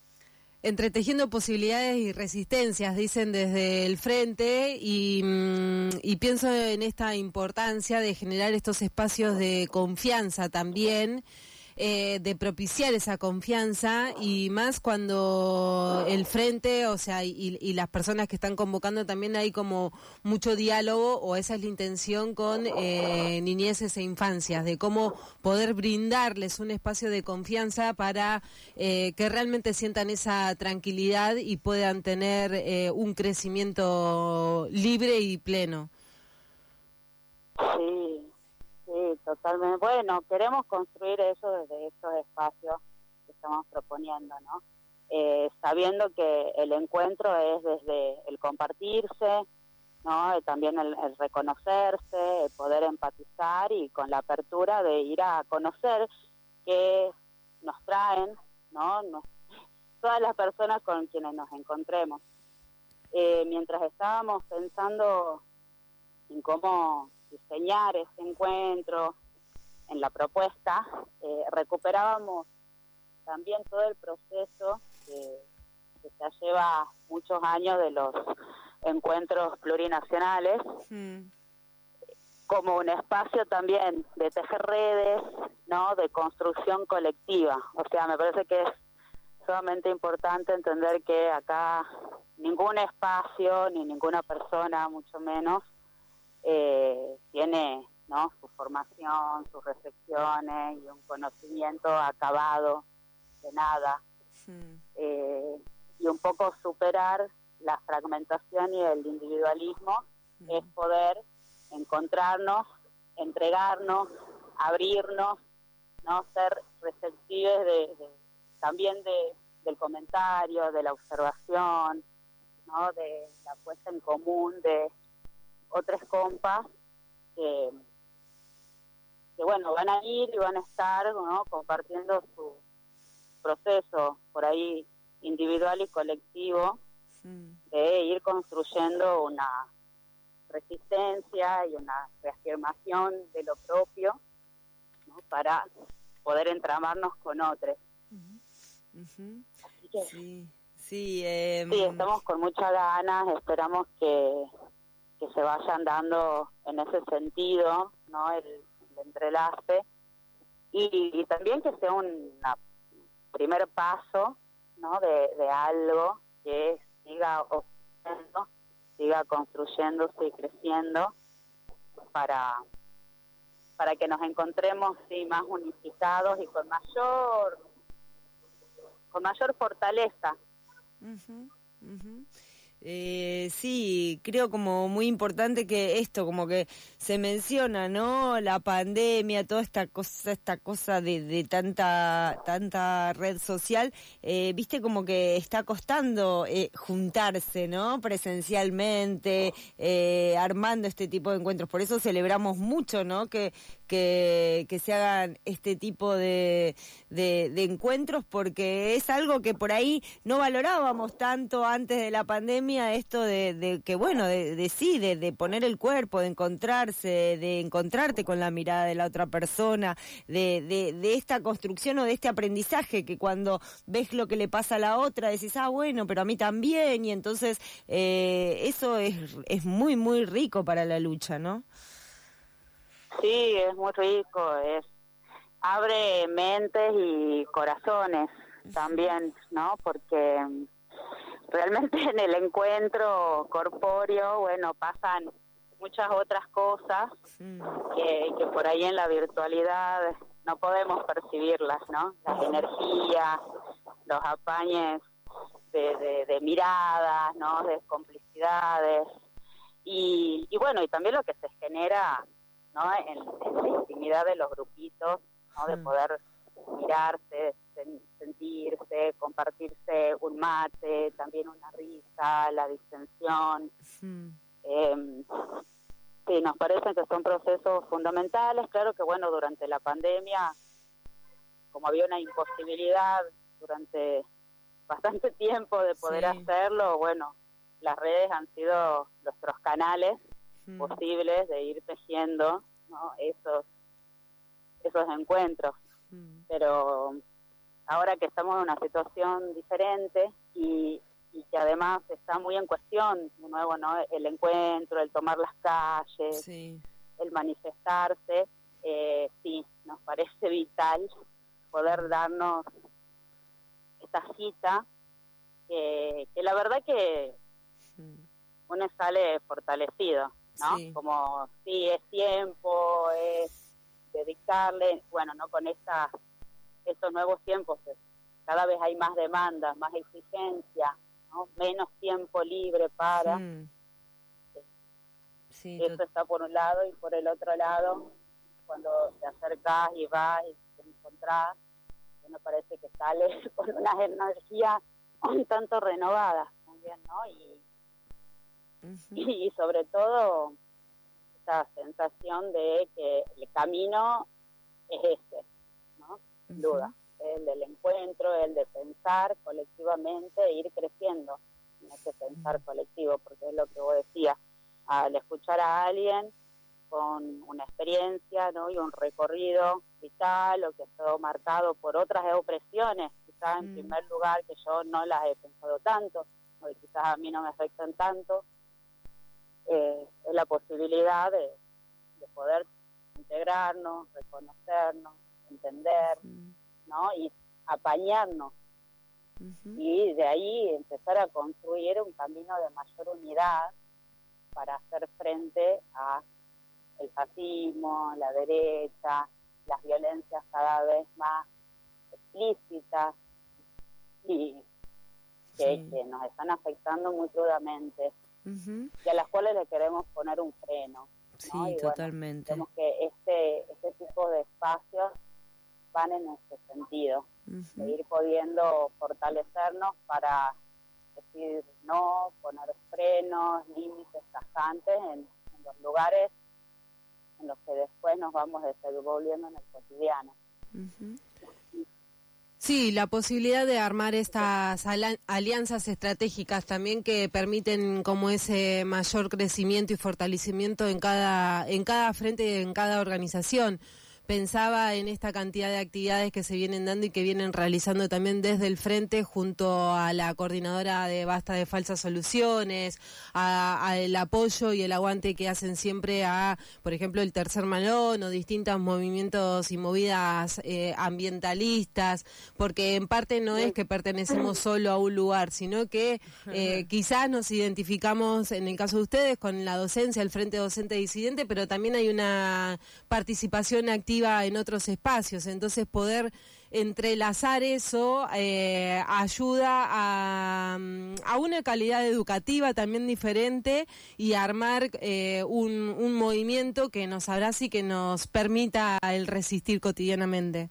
y resistencias, dicen desde el frente, y pienso en esta importancia de generar estos espacios de confianza también, de propiciar esa confianza, y más cuando el frente, o sea, y las personas que están convocando, también hay como mucho diálogo, o esa es la intención con niñeces e infancias, de cómo poder brindarles un espacio de confianza para que realmente sientan esa tranquilidad y puedan tener un crecimiento libre y pleno. Sí, totalmente. Bueno, queremos construir eso desde estos espacios que estamos proponiendo, ¿no? sabiendo que el encuentro es desde el compartirse, ¿no? También el reconocerse, el poder empatizar y con la apertura de ir a conocer qué nos traen, ¿no? Todas las personas con quienes nos encontremos. Mientras estábamos pensando en cómo diseñar ese encuentro, en la propuesta, recuperábamos también todo el proceso que ya lleva muchos años de los encuentros plurinacionales, como un espacio también de tejer redes, ¿no? De construcción colectiva. O sea, me parece que es sumamente importante entender que acá ningún espacio ni ninguna persona, mucho menos, tiene, ¿no? Su formación, sus reflexiones y un conocimiento acabado de nada. Y un poco superar la fragmentación y el individualismo es poder encontrarnos, entregarnos, abrirnos, no ser receptivos también del comentario, de la observación, ¿no? De la puesta en común de otros compas que bueno, van a ir y van a estar, ¿no? Compartiendo su proceso por ahí individual y colectivo de ir construyendo una resistencia y una reafirmación de lo propio, ¿no? Para poder entramarnos con otros. Así que, sí, estamos con muchas ganas, esperamos que se vayan dando en ese sentido, ¿no? El entrelace y también que sea un primer paso, ¿no? de algo que siga ocurriendo, siga construyéndose y creciendo para que nos encontremos más unificados y con mayor fortaleza. Sí, creo como muy importante que esto, como que se menciona, ¿no? La pandemia, toda esta cosa de tanta red social, viste como que está costando juntarse, ¿no? Presencialmente, armando este tipo de encuentros. Por eso celebramos mucho, ¿no? Que se hagan este tipo de encuentros, porque es algo que por ahí no valorábamos tanto antes de la pandemia, esto de que bueno, de poner el cuerpo, de encontrarse, de encontrarte con la mirada de la otra persona, de esta construcción o de este aprendizaje que cuando ves lo que le pasa a la otra decís, bueno, pero a mí también, y entonces eso es muy, muy rico para la lucha, ¿no? Sí, es muy rico, abre mentes y corazones también, ¿no? Porque realmente en el encuentro corpóreo, bueno, pasan muchas otras cosas que por ahí en la virtualidad no podemos percibirlas, ¿no? Las energías, los apañes de miradas, ¿no? De complicidades y bueno, y también lo que se genera, ¿no? En la intimidad de los grupitos, ¿no? De poder mirarse, sentirse, compartirse un mate, también una risa, la distensión. Sí, nos parece que son procesos fundamentales. Claro que, bueno, durante la pandemia, como había una imposibilidad durante bastante tiempo de poder hacerlo, bueno, las redes han sido nuestros canales posibles de ir tejiendo, ¿no? esos encuentros. Pero ahora que estamos en una situación diferente y que además está muy en cuestión, de nuevo, ¿no? El encuentro, el tomar las calles, el manifestarse, sí, nos parece vital poder darnos esta cita, que la verdad que uno sale fortalecido, ¿no? Como, sí, es tiempo, es dedicarle, bueno, no con estos nuevos tiempos, cada vez hay más demandas, más exigencia, ¿no? Menos tiempo libre para eso está por un lado, y por el otro lado, cuando te acercas y vas y te encontrás, uno parece que sale con una energía un tanto renovadas también, ¿no? Y sobre todo esa sensación de que el camino es este, ¿no? Sin duda, el del encuentro, el de pensar colectivamente e ir creciendo en ese pensar colectivo, porque es lo que vos decías, al escuchar a alguien con una experiencia, ¿no? Y un recorrido vital o que ha estado marcado por otras opresiones, quizás en primer lugar que yo no las he pensado tanto, o que quizás a mí no me afectan tanto, es la posibilidad de poder integrarnos, reconocernos, entender, ¿no? Y apañarnos. Y de ahí empezar a construir un camino de mayor unidad para hacer frente a el fascismo, la derecha, las violencias cada vez más explícitas y que nos están afectando muy crudamente y a las cuales le queremos poner un freno, ¿no? Sí, y totalmente. Vemos que este tipo de espacios van en ese sentido, de ir pudiendo fortalecernos para decir no, poner frenos, límites tajantes en los lugares en los que después nos vamos desenvolviendo en el cotidiano. Sí, la posibilidad de armar estas alianzas estratégicas también que permiten como ese mayor crecimiento y fortalecimiento en cada frente y en cada organización. Pensaba en esta cantidad de actividades que se vienen dando y que vienen realizando también desde el frente junto a la coordinadora de Basta de Falsas Soluciones, al apoyo y el aguante que hacen siempre a, por ejemplo, el Tercer Malón o distintos movimientos y movidas ambientalistas, porque en parte no es que pertenecemos solo a un lugar, sino que quizás nos identificamos, en el caso de ustedes, con la docencia, el Frente Docente Disidente, pero también hay una participación activa en otros espacios, entonces poder entrelazar eso ayuda a una calidad educativa también diferente y armar un movimiento que nos abrace y que nos permita el resistir cotidianamente.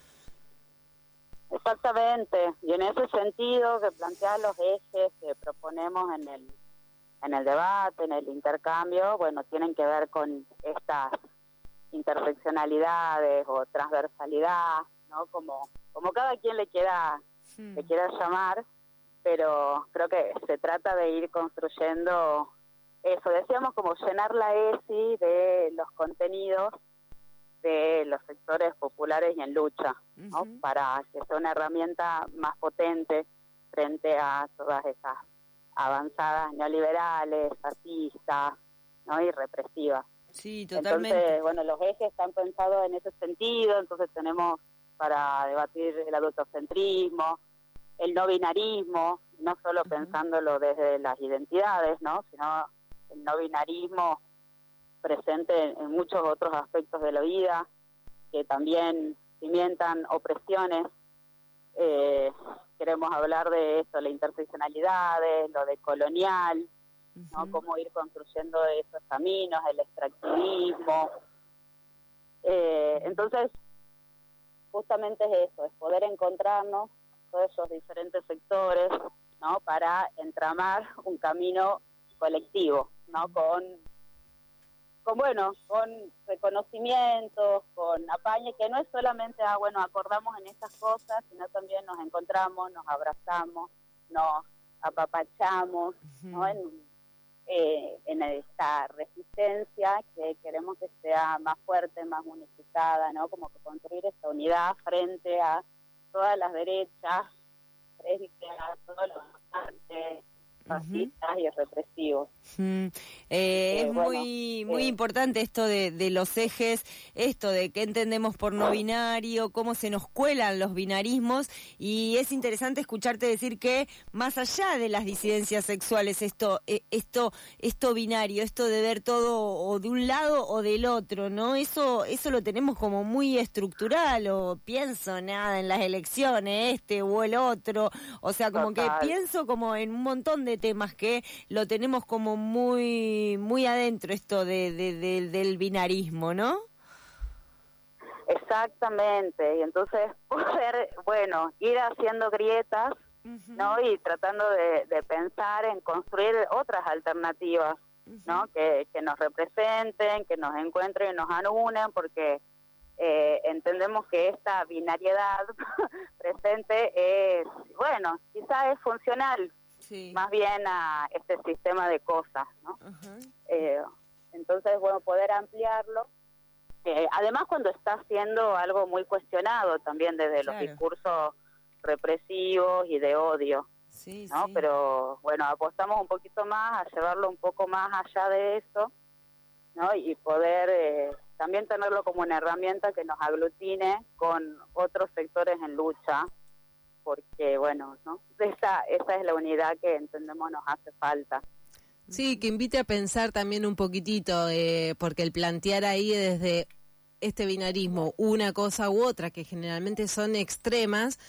Exactamente, y en ese sentido que plantea los ejes que proponemos en el debate, en el intercambio, bueno, tienen que ver con estas interseccionalidades o transversalidad, ¿no? Como cada quien le quiera llamar, pero creo que se trata de ir construyendo eso. Decíamos como llenar la ESI de los contenidos de los sectores populares y en lucha, ¿no? Para que sea una herramienta más potente frente a todas esas avanzadas neoliberales, fascistas, ¿no? Y represivas. Sí, totalmente. Entonces, bueno, los ejes están pensados en ese sentido, entonces tenemos para debatir el adultocentrismo, el no binarismo, no solo pensándolo desde las identidades, ¿no? Sino el no binarismo presente en muchos otros aspectos de la vida, que también cimentan opresiones. Queremos hablar de esto, la interseccionalidad, lo de colonial, ¿no? Cómo ir construyendo esos caminos, el extractivismo. Entonces, justamente es eso, es poder encontrarnos todos esos diferentes sectores, ¿no? Para entramar un camino colectivo, ¿no? Con reconocimientos, con apañe, que no es solamente, acordamos en estas cosas, sino también nos encontramos, nos abrazamos, nos apapachamos, ¿no? En esta resistencia que queremos que sea más fuerte, más unificada, ¿no? Como que construir esta unidad frente a todas las derechas, frente a todos los artes fascistas y represivos. Es muy importante esto de los ejes, esto de qué entendemos por no binario, cómo se nos cuelan los binarismos, y es interesante escucharte decir que más allá de las disidencias sexuales, esto binario, esto de ver todo o de un lado o del otro, ¿no? Eso lo tenemos como muy estructural, o pienso nada en las elecciones, este o el otro, o sea, como Total. Que pienso como en un montón de temas que lo tenemos como muy adentro, esto del binarismo, ¿no? Exactamente, y entonces poder, ir haciendo grietas ¿no? Y tratando de pensar en construir otras alternativas, ¿no? Que nos representen, que nos encuentren y nos unen, porque entendemos que esta binariedad presente es, bueno, quizás es funcional más bien a este sistema de cosas, ¿no? Entonces, bueno, poder ampliarlo. Además, cuando está siendo algo muy cuestionado también desde los discursos represivos y de odio, ¿no? Pero, bueno, apostamos un poquito más a llevarlo un poco más allá de eso, ¿no? Y poder también tenerlo como una herramienta que nos aglutine con otros sectores en lucha, porque, bueno, ¿no? Esa es la unidad que entendemos nos hace falta. Sí, que invite a pensar también un poquitito, porque el plantear ahí desde este binarismo una cosa u otra, que generalmente son extremas,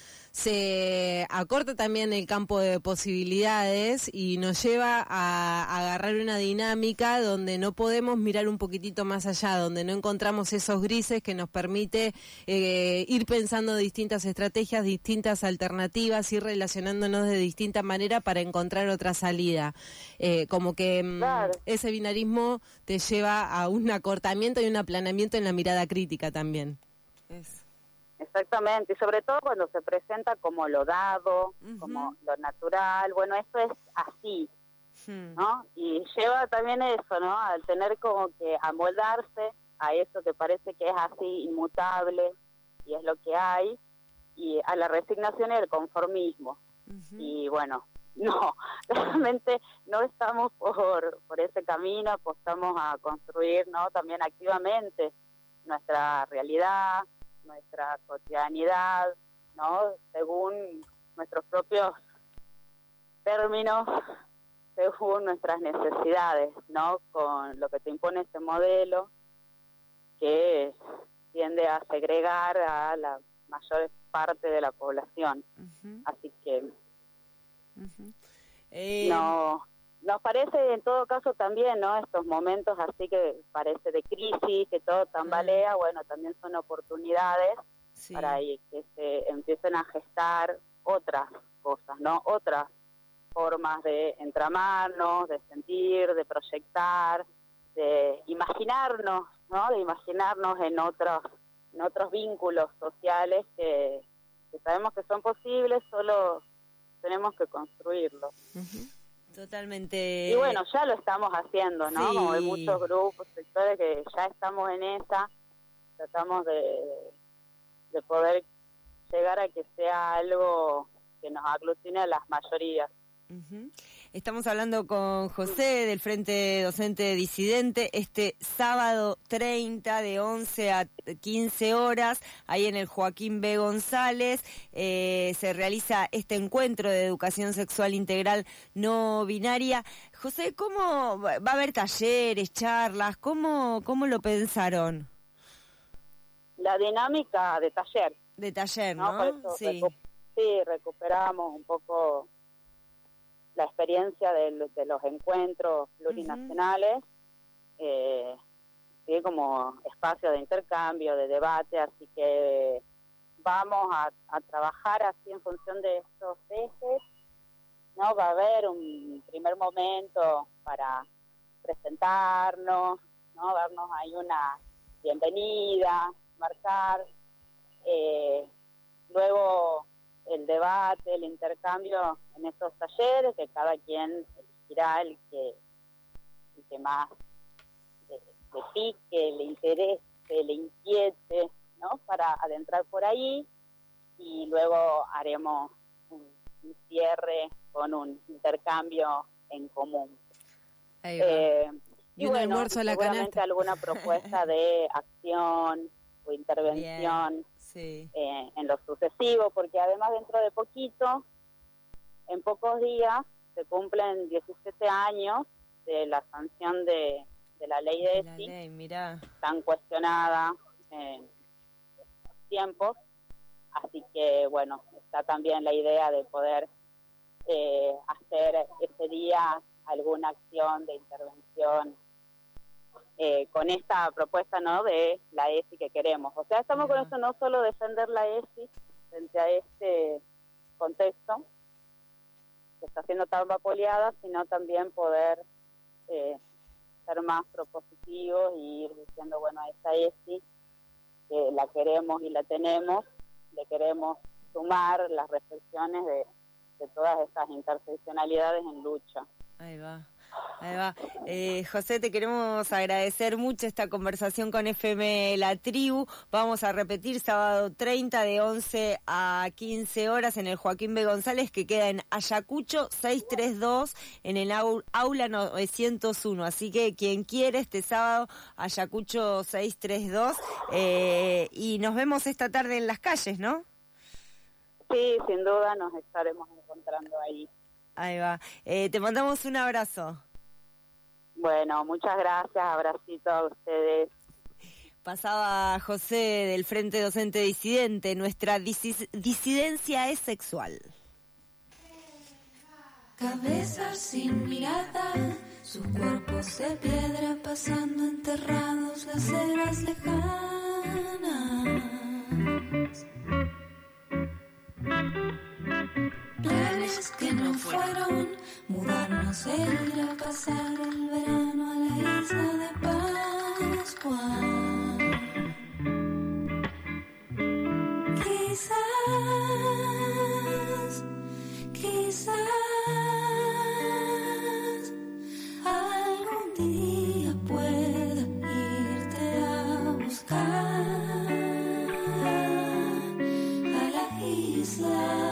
se acorta también el campo de posibilidades y nos lleva a agarrar una dinámica donde no podemos mirar un poquitito más allá, donde no encontramos esos grises que nos permite ir pensando distintas estrategias, distintas alternativas, ir relacionándonos de distinta manera para encontrar otra salida. Como que ese binarismo te lleva a un acortamiento y un aplanamiento en la mirada crítica también. Exactamente, y sobre todo cuando se presenta como lo dado, como lo natural, bueno, esto es así, ¿no? Y lleva también eso, ¿no? Al tener como que amoldarse a eso que parece que es así, inmutable, y es lo que hay, y a la resignación y al conformismo. Y bueno, no, realmente no estamos por ese camino, apostamos a construir, ¿no? También activamente nuestra realidad, nuestra cotidianidad, ¿no? Según nuestros propios términos, según nuestras necesidades, ¿no? Con lo que te impone este modelo que tiende a segregar a la mayor parte de la población. Así que nos parece en todo caso también, ¿no? Estos momentos así que parece de crisis, que todo tambalea, bueno, también son oportunidades para que se empiecen a gestar otras cosas, ¿no? Otras formas de entramarnos, de sentir, de proyectar, de imaginarnos, ¿no? De imaginarnos en otros vínculos sociales que sabemos que son posibles, solo tenemos que construirlos. Totalmente. Y bueno, ya lo estamos haciendo, ¿no? Como hay muchos grupos, sectores que ya estamos en esa, tratamos de poder llegar a que sea algo que nos aglutine a las mayorías. Estamos hablando con José del Frente Docente Disidente este sábado 30 de 11 a 15 horas, ahí en el Joaquín B. González. Se realiza este encuentro de educación sexual integral no binaria. José, ¿cómo va a haber talleres, charlas? ¿Cómo lo pensaron? La dinámica de taller. De taller, ¿no? Por eso recuperamos un poco la experiencia de los encuentros plurinacionales, ¿sí? Como espacio de intercambio, de debate, así que vamos a trabajar así en función de estos ejes, ¿no? Va a haber un primer momento para presentarnos, ¿no? Darnos ahí una bienvenida, marcar, luego el debate, el intercambio en estos talleres, que cada quien elegirá el que más le pique, le interese, le inquiete, ¿no? Para adentrar por ahí, y luego haremos un cierre con un intercambio en común. Y un almuerzo a la seguramente alguna propuesta de acción o intervención en lo sucesivo, porque además dentro de poquito, en pocos días, se cumplen 17 años de la sanción de la ley de ESI, tan cuestionada en estos tiempos, así que bueno, está también la idea de poder hacer ese día alguna acción de intervención con esta propuesta, ¿no? De la ESI que queremos. O sea, estamos con esto, no solo defender la ESI frente a este contexto, que está siendo tan vapuleada, sino también poder ser más propositivos y ir diciendo, bueno, a esta ESI, que la queremos y la tenemos, le queremos sumar las reflexiones de todas estas interseccionalidades en lucha. Ahí va. José, te queremos agradecer mucho esta conversación con FM La Tribu. Vamos a repetir sábado 30 de 11 a 15 horas en el Joaquín B. González, que queda en Ayacucho 632 en el aula 901. Así que quien quiere este sábado, Ayacucho 632, y nos vemos esta tarde en las calles, ¿no? Sí, sin duda nos estaremos encontrando ahí. Ahí va. Te mandamos un abrazo. Bueno, muchas gracias. Abracito a ustedes. Pasaba José del Frente Docente Disidente. Nuestra disidencia es sexual. Cabezas sin mirada, sus cuerpos de piedra pasando enterrados las eras lejanas. Planes que no fueron, mudarnos e ir a pasar el verano a la isla de Pascua. Quizás algún día pueda irte a buscar a la isla.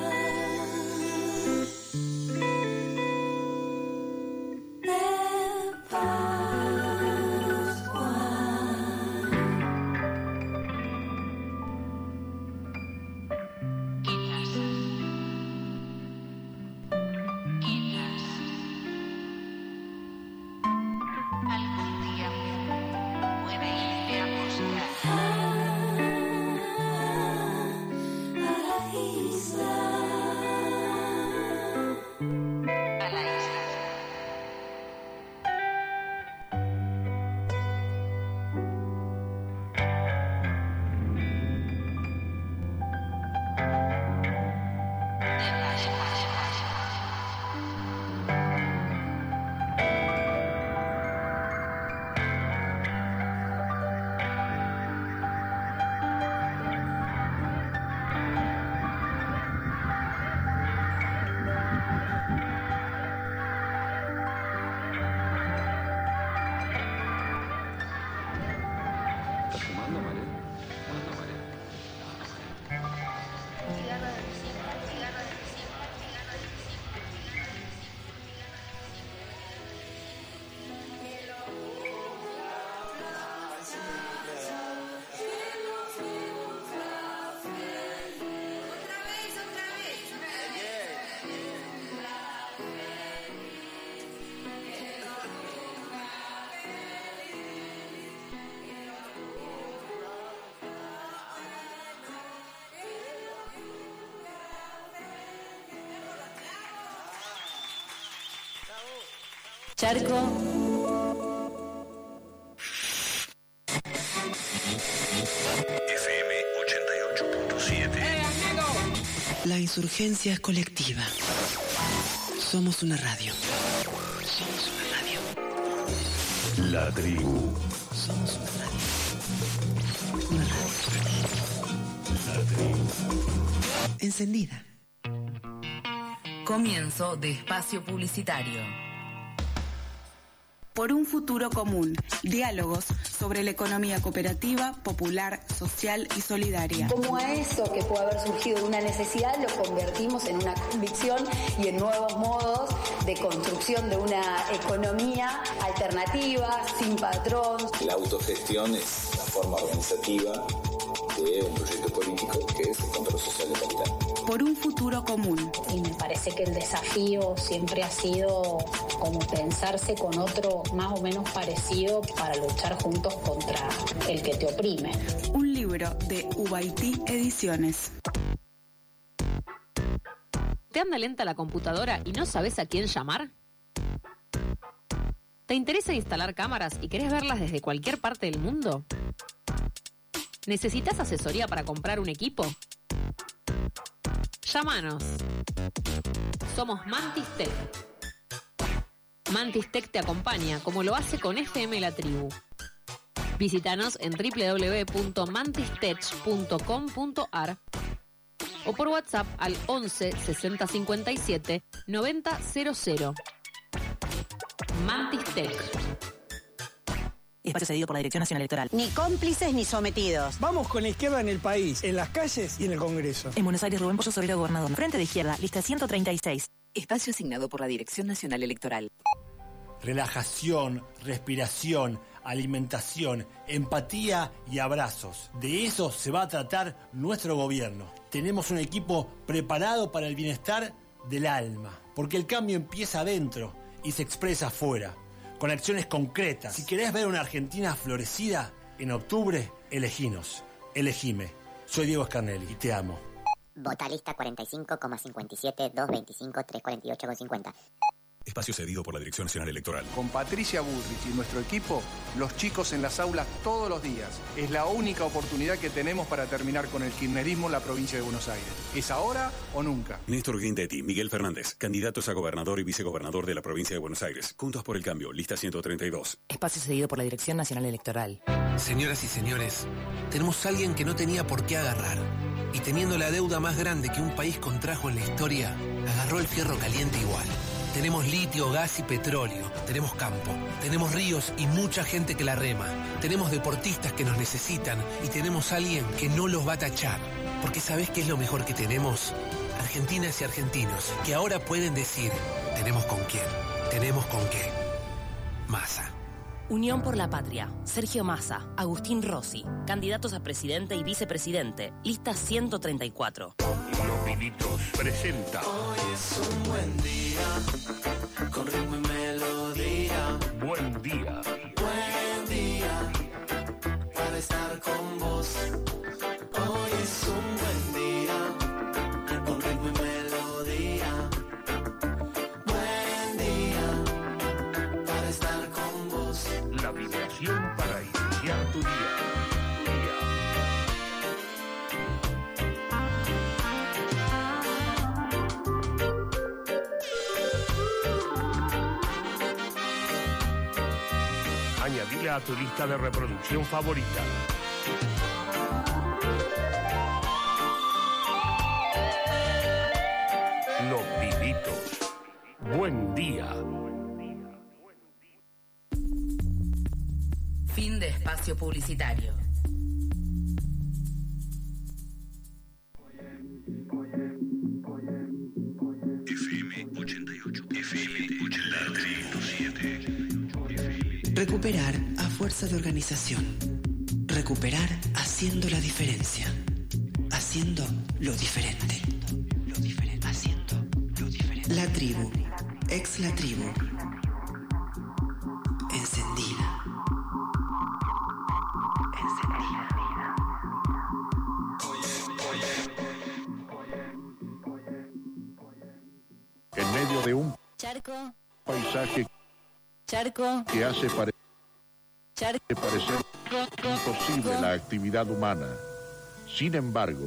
Charco. FM 88.7. La insurgencia es colectiva. Somos una radio. Somos una radio. La Tribu. Somos una radio. Una radio. La Tribu. Encendida. Comienzo de espacio publicitario. Por un futuro común. Diálogos sobre la economía cooperativa, popular, social y solidaria. Como a eso que puede haber surgido de una necesidad, lo convertimos en una convicción y en nuevos modos de construcción de una economía alternativa, sin patrón. La autogestión es la forma organizativa de un proyecto político que es el control social de capital. Por un futuro común. Y me parece que el desafío siempre ha sido como pensarse con otro más o menos parecido para luchar juntos contra el que te oprime. Un libro de Ubaití Ediciones. ¿Te anda lenta la computadora y no sabes a quién llamar? ¿Te interesa instalar cámaras y querés verlas desde cualquier parte del mundo? ¿Necesitas asesoría para comprar un equipo? Llámanos. Somos Mantis Tech. Mantis Tech te acompaña, como lo hace con FM La Tribu. Visítanos en www.mantistech.com.ar o por WhatsApp al 11 60 57 90 00. Mantis Tech. Espacio cedido por la Dirección Nacional Electoral. Ni cómplices ni sometidos. Vamos con la izquierda en el país, en las calles y en el Congreso. En Buenos Aires, Rubén Pollo Sobrero, gobernador. Frente de Izquierda, lista 136. Espacio asignado por la Dirección Nacional Electoral. Relajación, respiración, alimentación, empatía y abrazos. De eso se va a tratar nuestro gobierno. Tenemos un equipo preparado para el bienestar del alma, porque el cambio empieza adentro y se expresa afuera, con acciones concretas. Si querés ver una Argentina florecida, en octubre, eleginos. Elegime. Soy Diego Scarnelli y te amo. Vota lista 45,57 225 348,50. Espacio cedido por la Dirección Nacional Electoral. Con Patricia Bullrich y nuestro equipo, los chicos en las aulas todos los días. Es la única oportunidad que tenemos para terminar con el kirchnerismo en la provincia de Buenos Aires. ¿Es ahora o nunca? Néstor Guindetti, Miguel Fernández, candidatos a gobernador y vicegobernador de la provincia de Buenos Aires. Juntos por el Cambio, lista 132. Espacio cedido por la Dirección Nacional Electoral. Señoras y señores, tenemos a alguien que no tenía por qué agarrar. Y teniendo la deuda más grande que un país contrajo en la historia, agarró el fierro caliente igual. Tenemos litio, gas y petróleo, tenemos campo, tenemos ríos y mucha gente que la rema, tenemos deportistas que nos necesitan y tenemos a alguien que no los va a tachar. Porque ¿sabés qué es lo mejor que tenemos? Argentinas y argentinos, que ahora pueden decir, tenemos con quién, tenemos con qué. Massa. Unión por la Patria. Sergio Massa, Agustín Rossi, candidatos a presidente y vicepresidente. Lista 134. Los Pibitos presenta. Hoy es un buen día, con ritmo y melodía. Buen día. Buen día, para estar con vos. Hoy es un buen día, con ritmo y melodía. Buen día, para estar con vos. La vibración para iniciar tu día. Añadila a tu lista de reproducción favorita. Los Pibitos. Buen día. Fin de espacio publicitario. FM 88. FM 88.7. Recuperar a fuerza de organización. Recuperar haciendo la diferencia. Haciendo lo diferente. Haciendo lo diferente. La tribu. Ex la tribu. Encendida. En medio de un Charco. paisaje Charco. que hace parecer imposible la actividad humana. Sin embargo,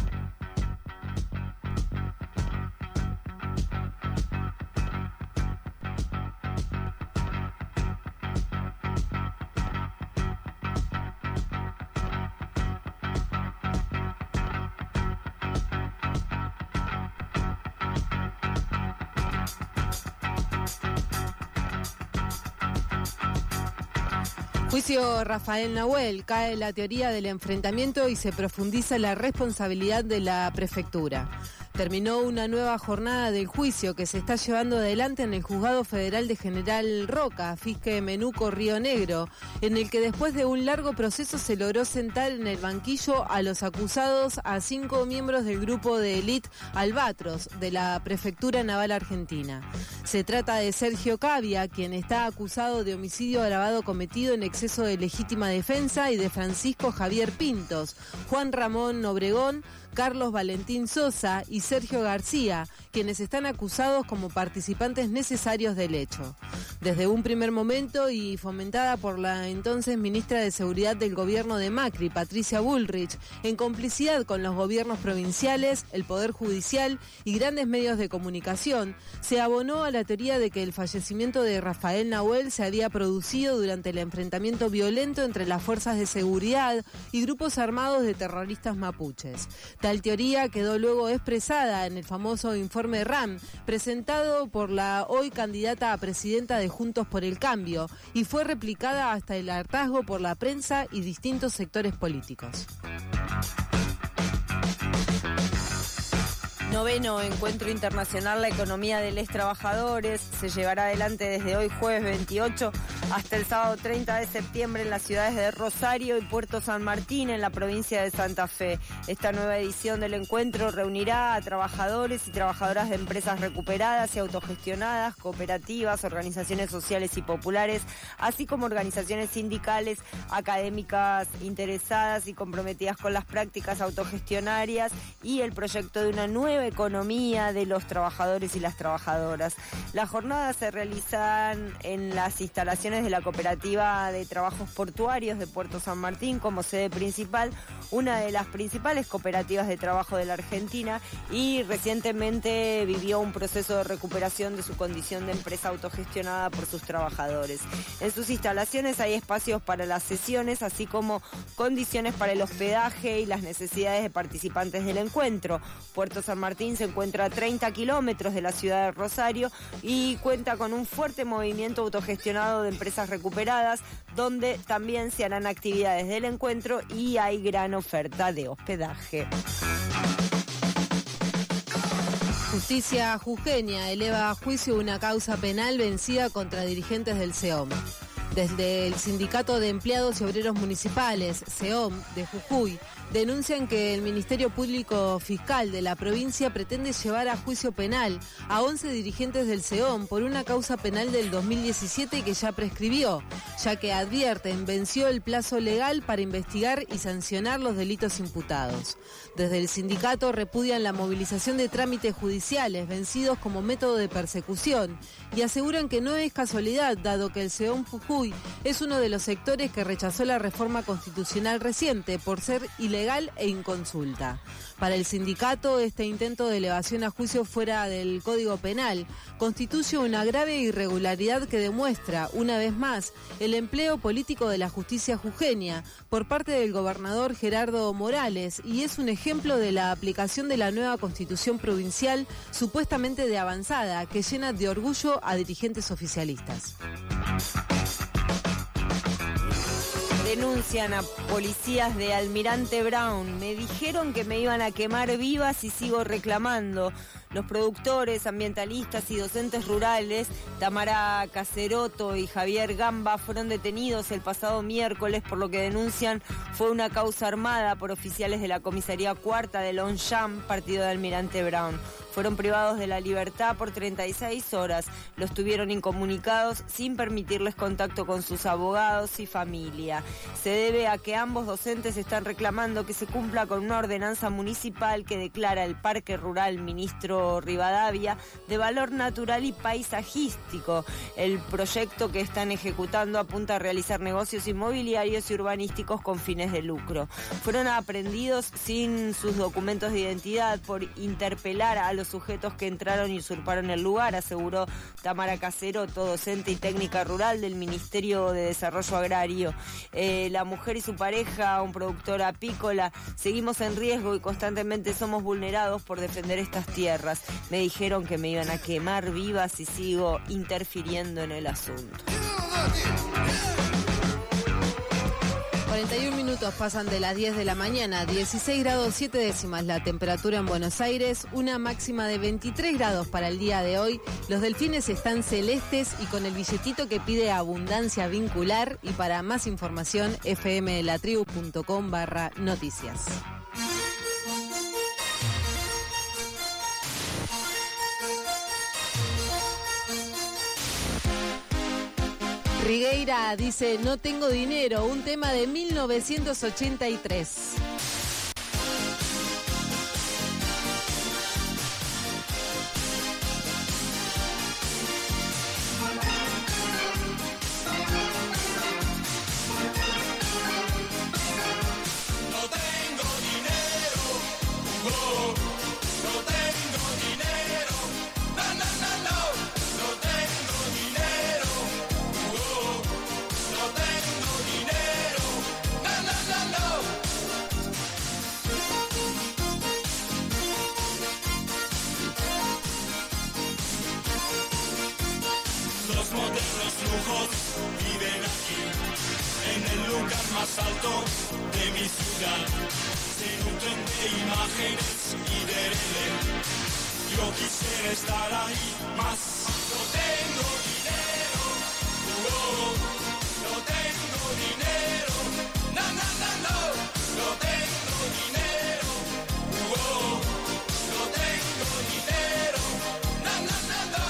Juicio Rafael Nahuel. Cae la teoría del enfrentamiento y se profundiza la responsabilidad de la prefectura. Terminó una nueva jornada del juicio que se está llevando adelante en el Juzgado Federal de General Roca, Fisque Menuco Río Negro, en el que después de un largo proceso se logró sentar en el banquillo a los acusados a 5 miembros del grupo de élite Albatros de la Prefectura Naval Argentina. Se trata de Sergio Cavia, quien está acusado de homicidio agravado cometido en exceso de legítima defensa, y de Francisco Javier Pintos, Juan Ramón Obregón, Carlos Valentín Sosa y Sergio García, quienes están acusados como participantes necesarios del hecho. Desde un primer momento y fomentada por la entonces ministra de Seguridad del gobierno de Macri, Patricia Bullrich, en complicidad con los gobiernos provinciales, el Poder Judicial y grandes medios de comunicación, se abonó a la teoría de que el fallecimiento de Rafael Nahuel se había producido durante el enfrentamiento violento entre las fuerzas de seguridad y grupos armados de terroristas mapuches. Tal teoría quedó luego expresada en el famoso informe RAM, presentado por la hoy candidata a presidenta de Juntos por el Cambio, y fue replicada hasta el hartazgo por la prensa y distintos sectores políticos. 9º Encuentro Internacional La Economía de los Trabajadores se llevará adelante desde hoy jueves 28 hasta el sábado 30 de septiembre en las ciudades de Rosario y Puerto San Martín en la provincia de Santa Fe. Esta nueva edición del encuentro reunirá a trabajadores y trabajadoras de empresas recuperadas y autogestionadas, cooperativas, organizaciones sociales y populares, así como organizaciones sindicales, académicas interesadas y comprometidas con las prácticas autogestionarias y el proyecto de una nueva economía de los trabajadores y las trabajadoras. Las jornadas se realizan en las instalaciones de la Cooperativa de Trabajos Portuarios de Puerto San Martín como sede principal, una de las principales cooperativas de trabajo de la Argentina, y recientemente vivió un proceso de recuperación de su condición de empresa autogestionada por sus trabajadores. En sus instalaciones hay espacios para las sesiones, así como condiciones para el hospedaje y las necesidades de participantes del encuentro. Puerto San Martín se encuentra a 30 kilómetros de la ciudad de Rosario y cuenta con un fuerte movimiento autogestionado de empresas recuperadas, donde también se harán actividades del encuentro y hay gran oferta de hospedaje. Justicia jujeña eleva a juicio una causa penal vencida contra dirigentes del SEOM. Desde el Sindicato de Empleados y Obreros Municipales, SEOM, de Jujuy, denuncian que el Ministerio Público Fiscal de la provincia pretende llevar a juicio penal a 11 dirigentes del SEOM por una causa penal del 2017 que ya prescribió, ya que advierten venció el plazo legal para investigar y sancionar los delitos imputados. Desde el sindicato repudian la movilización de trámites judiciales vencidos como método de persecución y aseguran que no es casualidad, dado que el SEOM Jujuy es uno de los sectores que rechazó la reforma constitucional reciente por ser ilegal e inconsulta. Para el sindicato, este intento de elevación a juicio fuera del Código Penal constituye una grave irregularidad que demuestra, una vez más, el empleo político de la justicia jujeña por parte del gobernador Gerardo Morales y es un ejemplo de la aplicación de la nueva Constitución provincial supuestamente de avanzada que llena de orgullo a dirigentes oficialistas. Denuncian a policías de Almirante Brown. Me dijeron que me iban a quemar vivas y sigo reclamando. Los productores, ambientalistas y docentes rurales, Tamara Caseroto y Javier Gamba, fueron detenidos el pasado miércoles por lo que denuncian fue una causa armada por oficiales de la Comisaría Cuarta de Longchamp, partido de Almirante Brown. Fueron privados de la libertad por 36 horas. Los tuvieron incomunicados sin permitirles contacto con sus abogados y familia. Se debe a que ambos docentes están reclamando que se cumpla con una ordenanza municipal que declara el Parque Rural Ministro Rivadavia de valor natural y paisajístico. El proyecto que están ejecutando apunta a realizar negocios inmobiliarios y urbanísticos con fines de lucro. Fueron aprehendidos sin sus documentos de identidad por interpelar a los sujetos que entraron y usurparon el lugar, aseguró Tamara Caseroto, docente y técnica rural del Ministerio de Desarrollo Agrario. La mujer y su pareja, un productor apícola, seguimos en riesgo y constantemente somos vulnerados por defender estas tierras. Me dijeron que me iban a quemar vivas y sigo interfiriendo en el asunto. 41 minutos pasan de las 10 de la mañana, 16 grados 7 décimas la temperatura en Buenos Aires, una máxima de 23 grados para el día de hoy. Los delfines están celestes y con el billetito que pide abundancia vincular. Y para más información, fmdelatribu.com/noticias. Rigueira dice, no tengo dinero, un tema de 1983. más alto de mi ciudad se nutren de imágenes y de relé. Yo quisiera estar ahí más. No tengo dinero, no tengo dinero, no, no, no, no, no tengo dinero, no tengo dinero, no, no, no, no.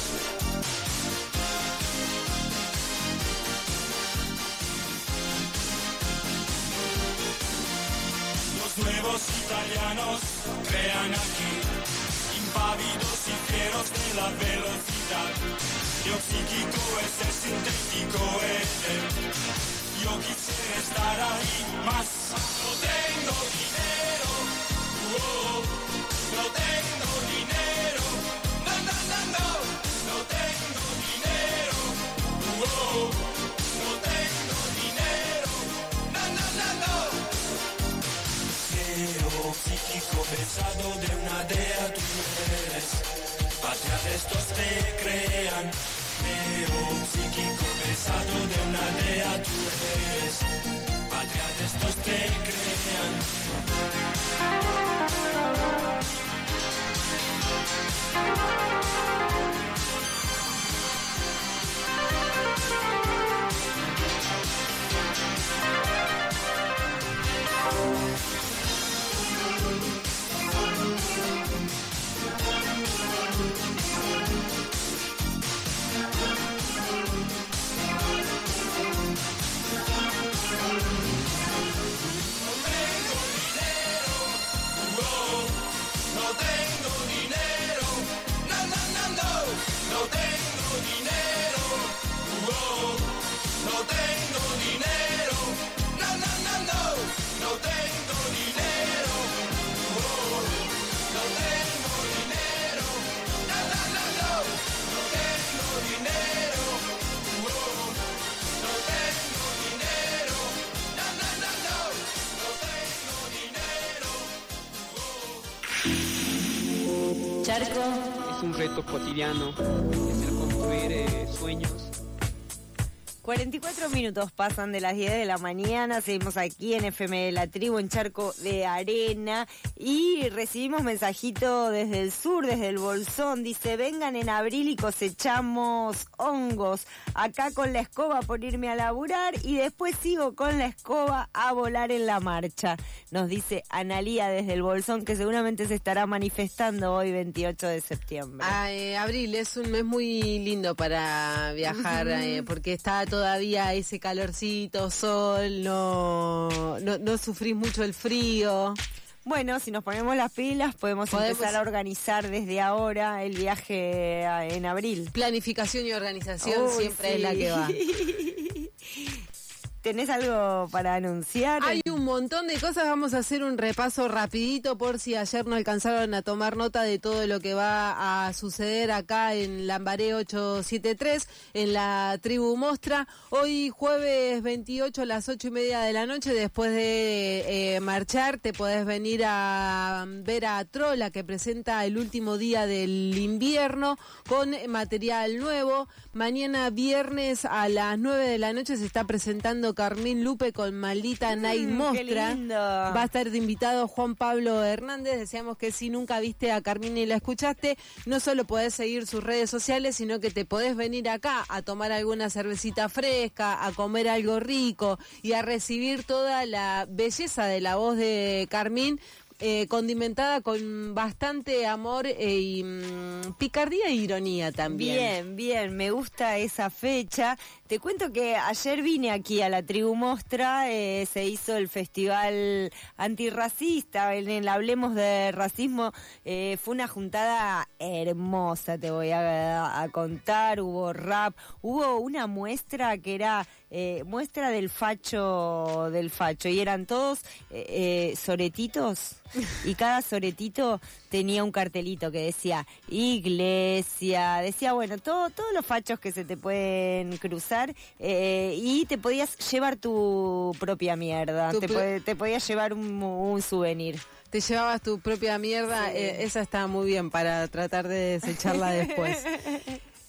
Los nuevos italianos crean aquí, impávidos y fieros de la velocidad. Yo psíquico, ese sintético es él. Yo quisiera estar ahí más. No tengo dinero, no tengo dinero, no, no, no, no, no tengo dinero, no tengo dinero, no, no, no, no. Cielo psíquico pesado de una dea tú eres, patria de estos te crean. Cielo psíquico pesado de una dea tú eres, patria de estos te crean. Charco. Es un reto cotidiano, es el construir sueños. 44 minutos pasan de las 10 de la mañana, seguimos aquí en FM La Tribu, en Charco de Arena, y recibimos mensajito desde el sur, desde el Bolsón, dice: vengan en abril y cosechamos hongos, acá con la escoba por irme a laburar y después sigo con la escoba a volar en la marcha. Nos dice Analía desde el Bolsón, que seguramente se estará manifestando hoy 28 de septiembre. Abril es un mes muy lindo para viajar, porque está todavía ese calorcito, sol, no sufrís mucho el frío. Bueno, si nos ponemos las pilas, podemos empezar a organizar desde ahora el viaje en abril. Planificación y organización siempre es la que va. ¿Tenés algo para anunciar? Hay un montón de cosas, vamos a hacer un repaso rapidito por si ayer no alcanzaron a tomar nota de todo lo que va a suceder acá en Lambaré 873, en la Tribu Mostra. Hoy jueves 28 a las 8:30 de la noche, después de marchar, te podés venir a ver a Trola, que presenta el último día del invierno con material nuevo. Mañana viernes a las 9 de la noche se está presentando Carmín Lupe con Maldita Night Mostra. Qué lindo. Va a estar de invitado Juan Pablo Hernández. Deseamos que si nunca viste a Carmín y la escuchaste, no solo podés seguir sus redes sociales, sino que te podés venir acá a tomar alguna cervecita fresca, a comer algo rico y a recibir toda la belleza de la voz de Carmín, condimentada con bastante amor y picardía e ironía también. Bien, me gusta esa fecha. Te cuento que ayer vine aquí a la Tribu Mostra, se hizo el festival antirracista, en el Hablemos de Racismo, fue una juntada hermosa, te voy a contar, hubo rap, hubo una muestra que era muestra del facho, y eran todos soretitos, y cada soretito tenía un cartelito que decía iglesia, decía, bueno, todos los fachos que se te pueden cruzar, y te podías llevar tu propia mierda, te podías llevar un souvenir. Te llevabas tu propia mierda, esa está muy bien para tratar de desecharla después.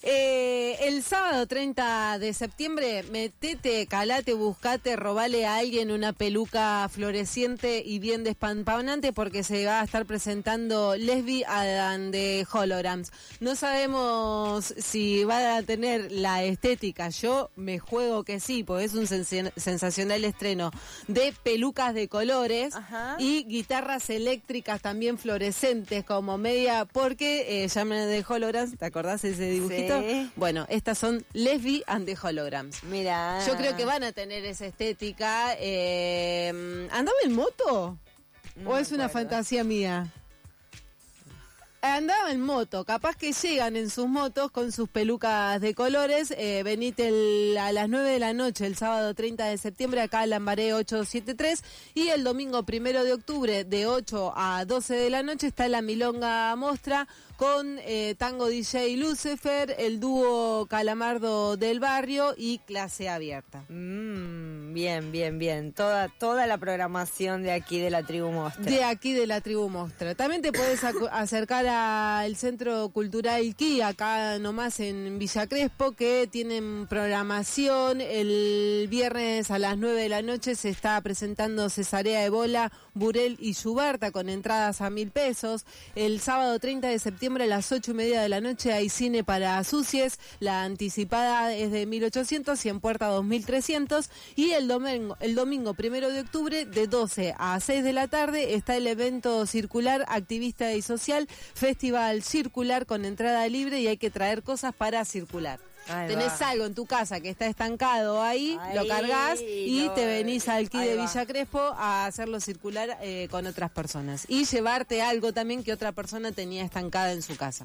El sábado 30 de septiembre, metete, calate, buscate, robale a alguien una peluca floreciente y bien despampanante porque se va a estar presentando Lesbi and the Holograms. No sabemos si va a tener la estética, yo me juego que sí, porque es un sensacional estreno de pelucas de colores. Ajá. Y guitarras eléctricas también fluorescentes como media, porque llaman de Holograms, ¿te acordás de ese dibujito? Sí. Bueno, estas son Lesbi and the Holograms. Mira. Yo creo que van a tener esa estética. ¿Andaba en moto? No ¿O es una fantasía mía? Andaba en moto, capaz que llegan en sus motos con sus pelucas de colores. Venite a las 9 de la noche, el sábado 30 de septiembre, acá en Lambaré 873. Y el domingo 1 de octubre, de 8 a 12 de la noche, está la Milonga Mostra con Tango DJ Lucifer, el dúo Calamardo del Barrio y Clase Abierta. Bien. Toda la programación de aquí de la Tribu Mostra. De aquí de la Tribu Mostra. También te puedes acercar al Centro Cultural Ki, acá nomás en Villa Crespo, que tienen programación. El viernes a las 9 de la noche se está presentando Cesarea Ebola, Burel y Yuberta con entradas a 1.000 pesos. El sábado 30 de septiembre a las 8:30 de la noche hay cine para sucies. La anticipada es de 1.800 y en puerta 2.300. Y el domingo 1 de octubre de 12 a 6 de la tarde está el evento circular, activista y social, Festival Circular con entrada libre y hay que traer cosas para circular. Tenés algo en tu casa que está estancado ahí, lo cargas y te venís al Ki de Villa Crespo a hacerlo circular con otras personas. Y llevarte algo también que otra persona tenía estancada en su casa.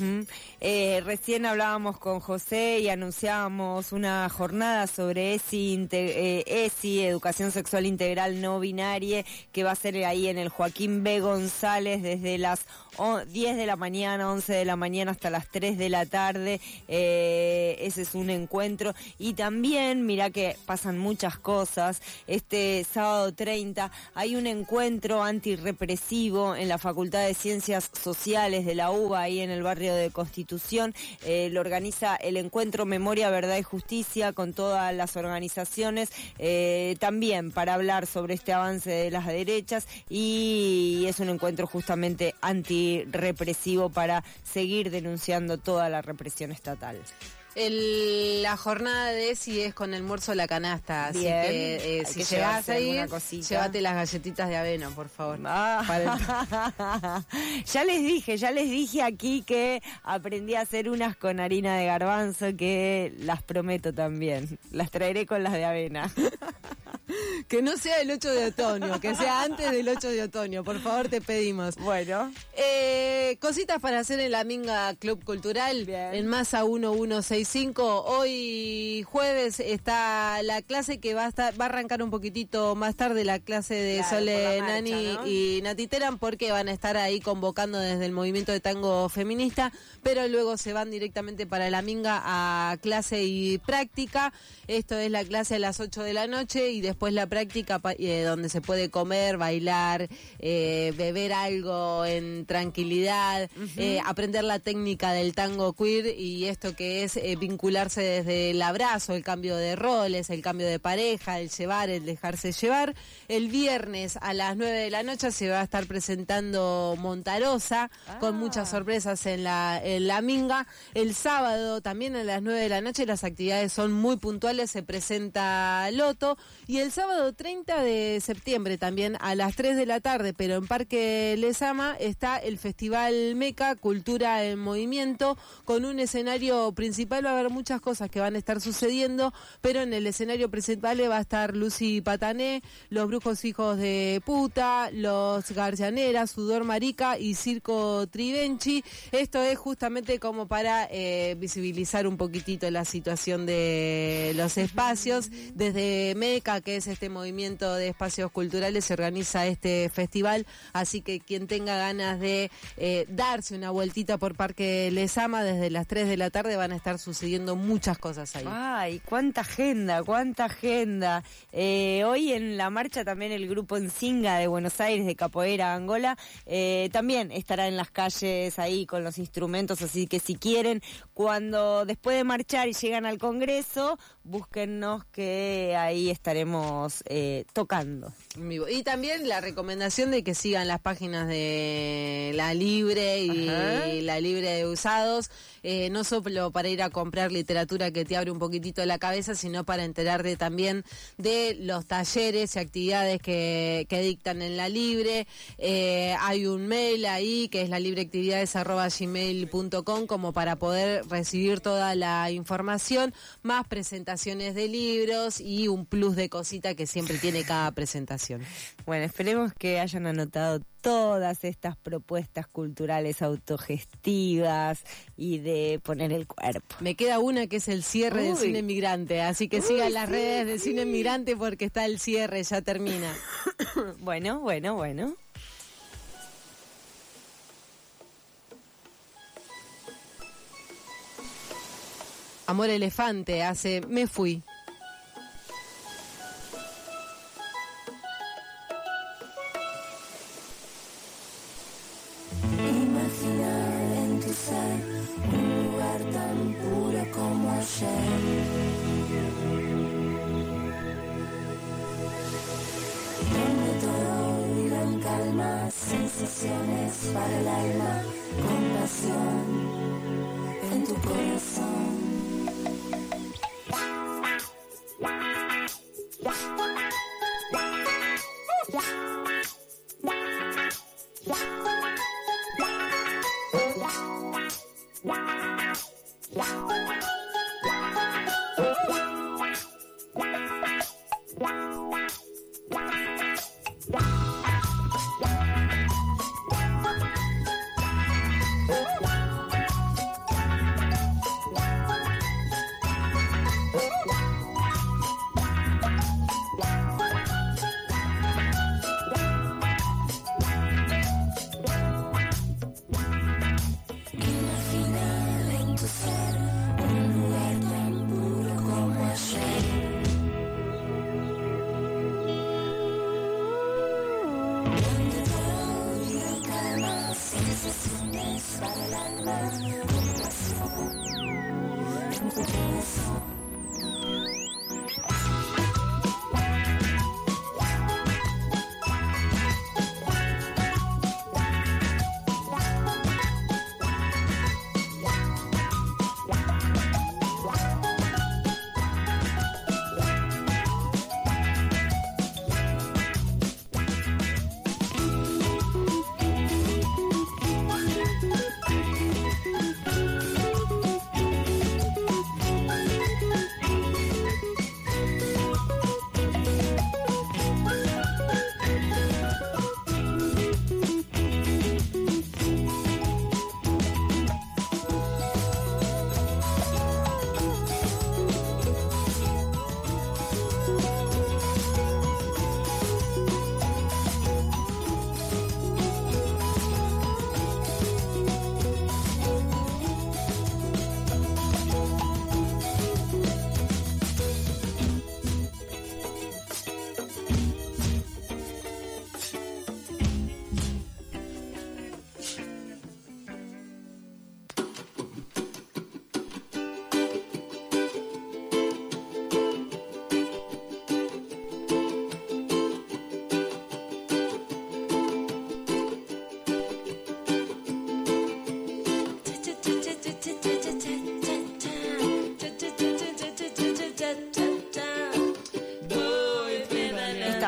Recién hablábamos con José y anunciábamos una jornada sobre ESI, Educación Sexual Integral No Binaria, que va a ser ahí en el Joaquín B. González desde las 10 de la mañana, 11 de la mañana hasta las 3 de la tarde. Ese es un encuentro. Y también, mira que pasan muchas cosas. Este sábado 30 hay un encuentro antirrepresivo en la Facultad de Ciencias Sociales de la UBA, ahí en el barrio de Constitución. Lo organiza el encuentro Memoria, Verdad y Justicia con todas las organizaciones, también para hablar sobre este avance de las derechas, y es un encuentro justamente antirrepresivo para seguir denunciando toda la represión estatal. La jornada de ESI es con almuerzo a la canasta, así que si llegás ahí, llévate las galletitas de avena, por favor. Ya les dije aquí que aprendí a hacer unas con harina de garbanzo, que las prometo también. Las traeré con las de avena. Que no sea el 8 de otoño, que sea antes del 8 de otoño, por favor, te pedimos. Bueno. Cositas para hacer en la Minga Club Cultural. Bien. En Masa 1165. Hoy jueves está la clase que va a arrancar un poquitito más tarde, la clase de Sole Nani, ¿no? Y Nati Teran, porque van a estar ahí convocando desde el movimiento de tango feminista, pero luego se van directamente para la Minga a clase y práctica. Esto es la clase a las 8 de la noche y después la práctica donde se puede comer, bailar, beber algo en tranquilidad, aprender la técnica del tango queer y esto que es vincularse desde el abrazo, el cambio de roles, el cambio de pareja, el llevar, el dejarse llevar. El viernes a las 9 de la noche se va a estar presentando Montarosa con muchas sorpresas en la Minga. El sábado también a las 9 de la noche las actividades son muy puntuales, se presenta Loto. Y el sábado 30 de septiembre también a las 3 de la tarde, pero en Parque Lezama, está el Festival Meca, Cultura en Movimiento, con un escenario principal. Va a haber muchas cosas que van a estar sucediendo, pero en el escenario principal va a estar Lucy Patané, Los Brujos Hijos de Puta, Los Garcianeras, Sudor Marica y Circo Trivenchi. Esto es justamente como para visibilizar un poquitito la situación de los espacios, desde Meca, que que es este movimiento de espacios culturales, se organiza este festival, así que quien tenga ganas de darse una vueltita por Parque Lezama, desde las 3 de la tarde van a estar sucediendo muchas cosas ahí. Ay, cuánta agenda, cuánta agenda. Hoy en la marcha también el grupo Nzinga de Buenos Aires, de Capoeira, Angola, también estará en las calles ahí con los instrumentos, así que si quieren, cuando después de marchar y llegan al Congreso, búsquennos que ahí estaremos tocando. Y también la recomendación de que sigan las páginas de La Libre y La Libre de Usados, no solo para ir a comprar literatura que te abre un poquitito la cabeza, sino para enterarte también de los talleres y actividades que dictan en La Libre. Hay un mail ahí que es lalibreactividades@gmail.com, como para poder recibir toda la información, más presentaciones de libros y un plus de cosita que siempre tiene cada presentación. Bueno, esperemos que hayan anotado todas estas propuestas culturales autogestivas y de poner el cuerpo. Me queda una que es el cierre del Cine Migrante, así que sigan las redes de Cine Migrante porque está el cierre, ya termina. Bueno. Amor Elefante hace Me Fui. Imaginar en tu ser un lugar tan puro como ayer. Donde todo vive en calma, sensaciones para el alma, compasión en tu corazón.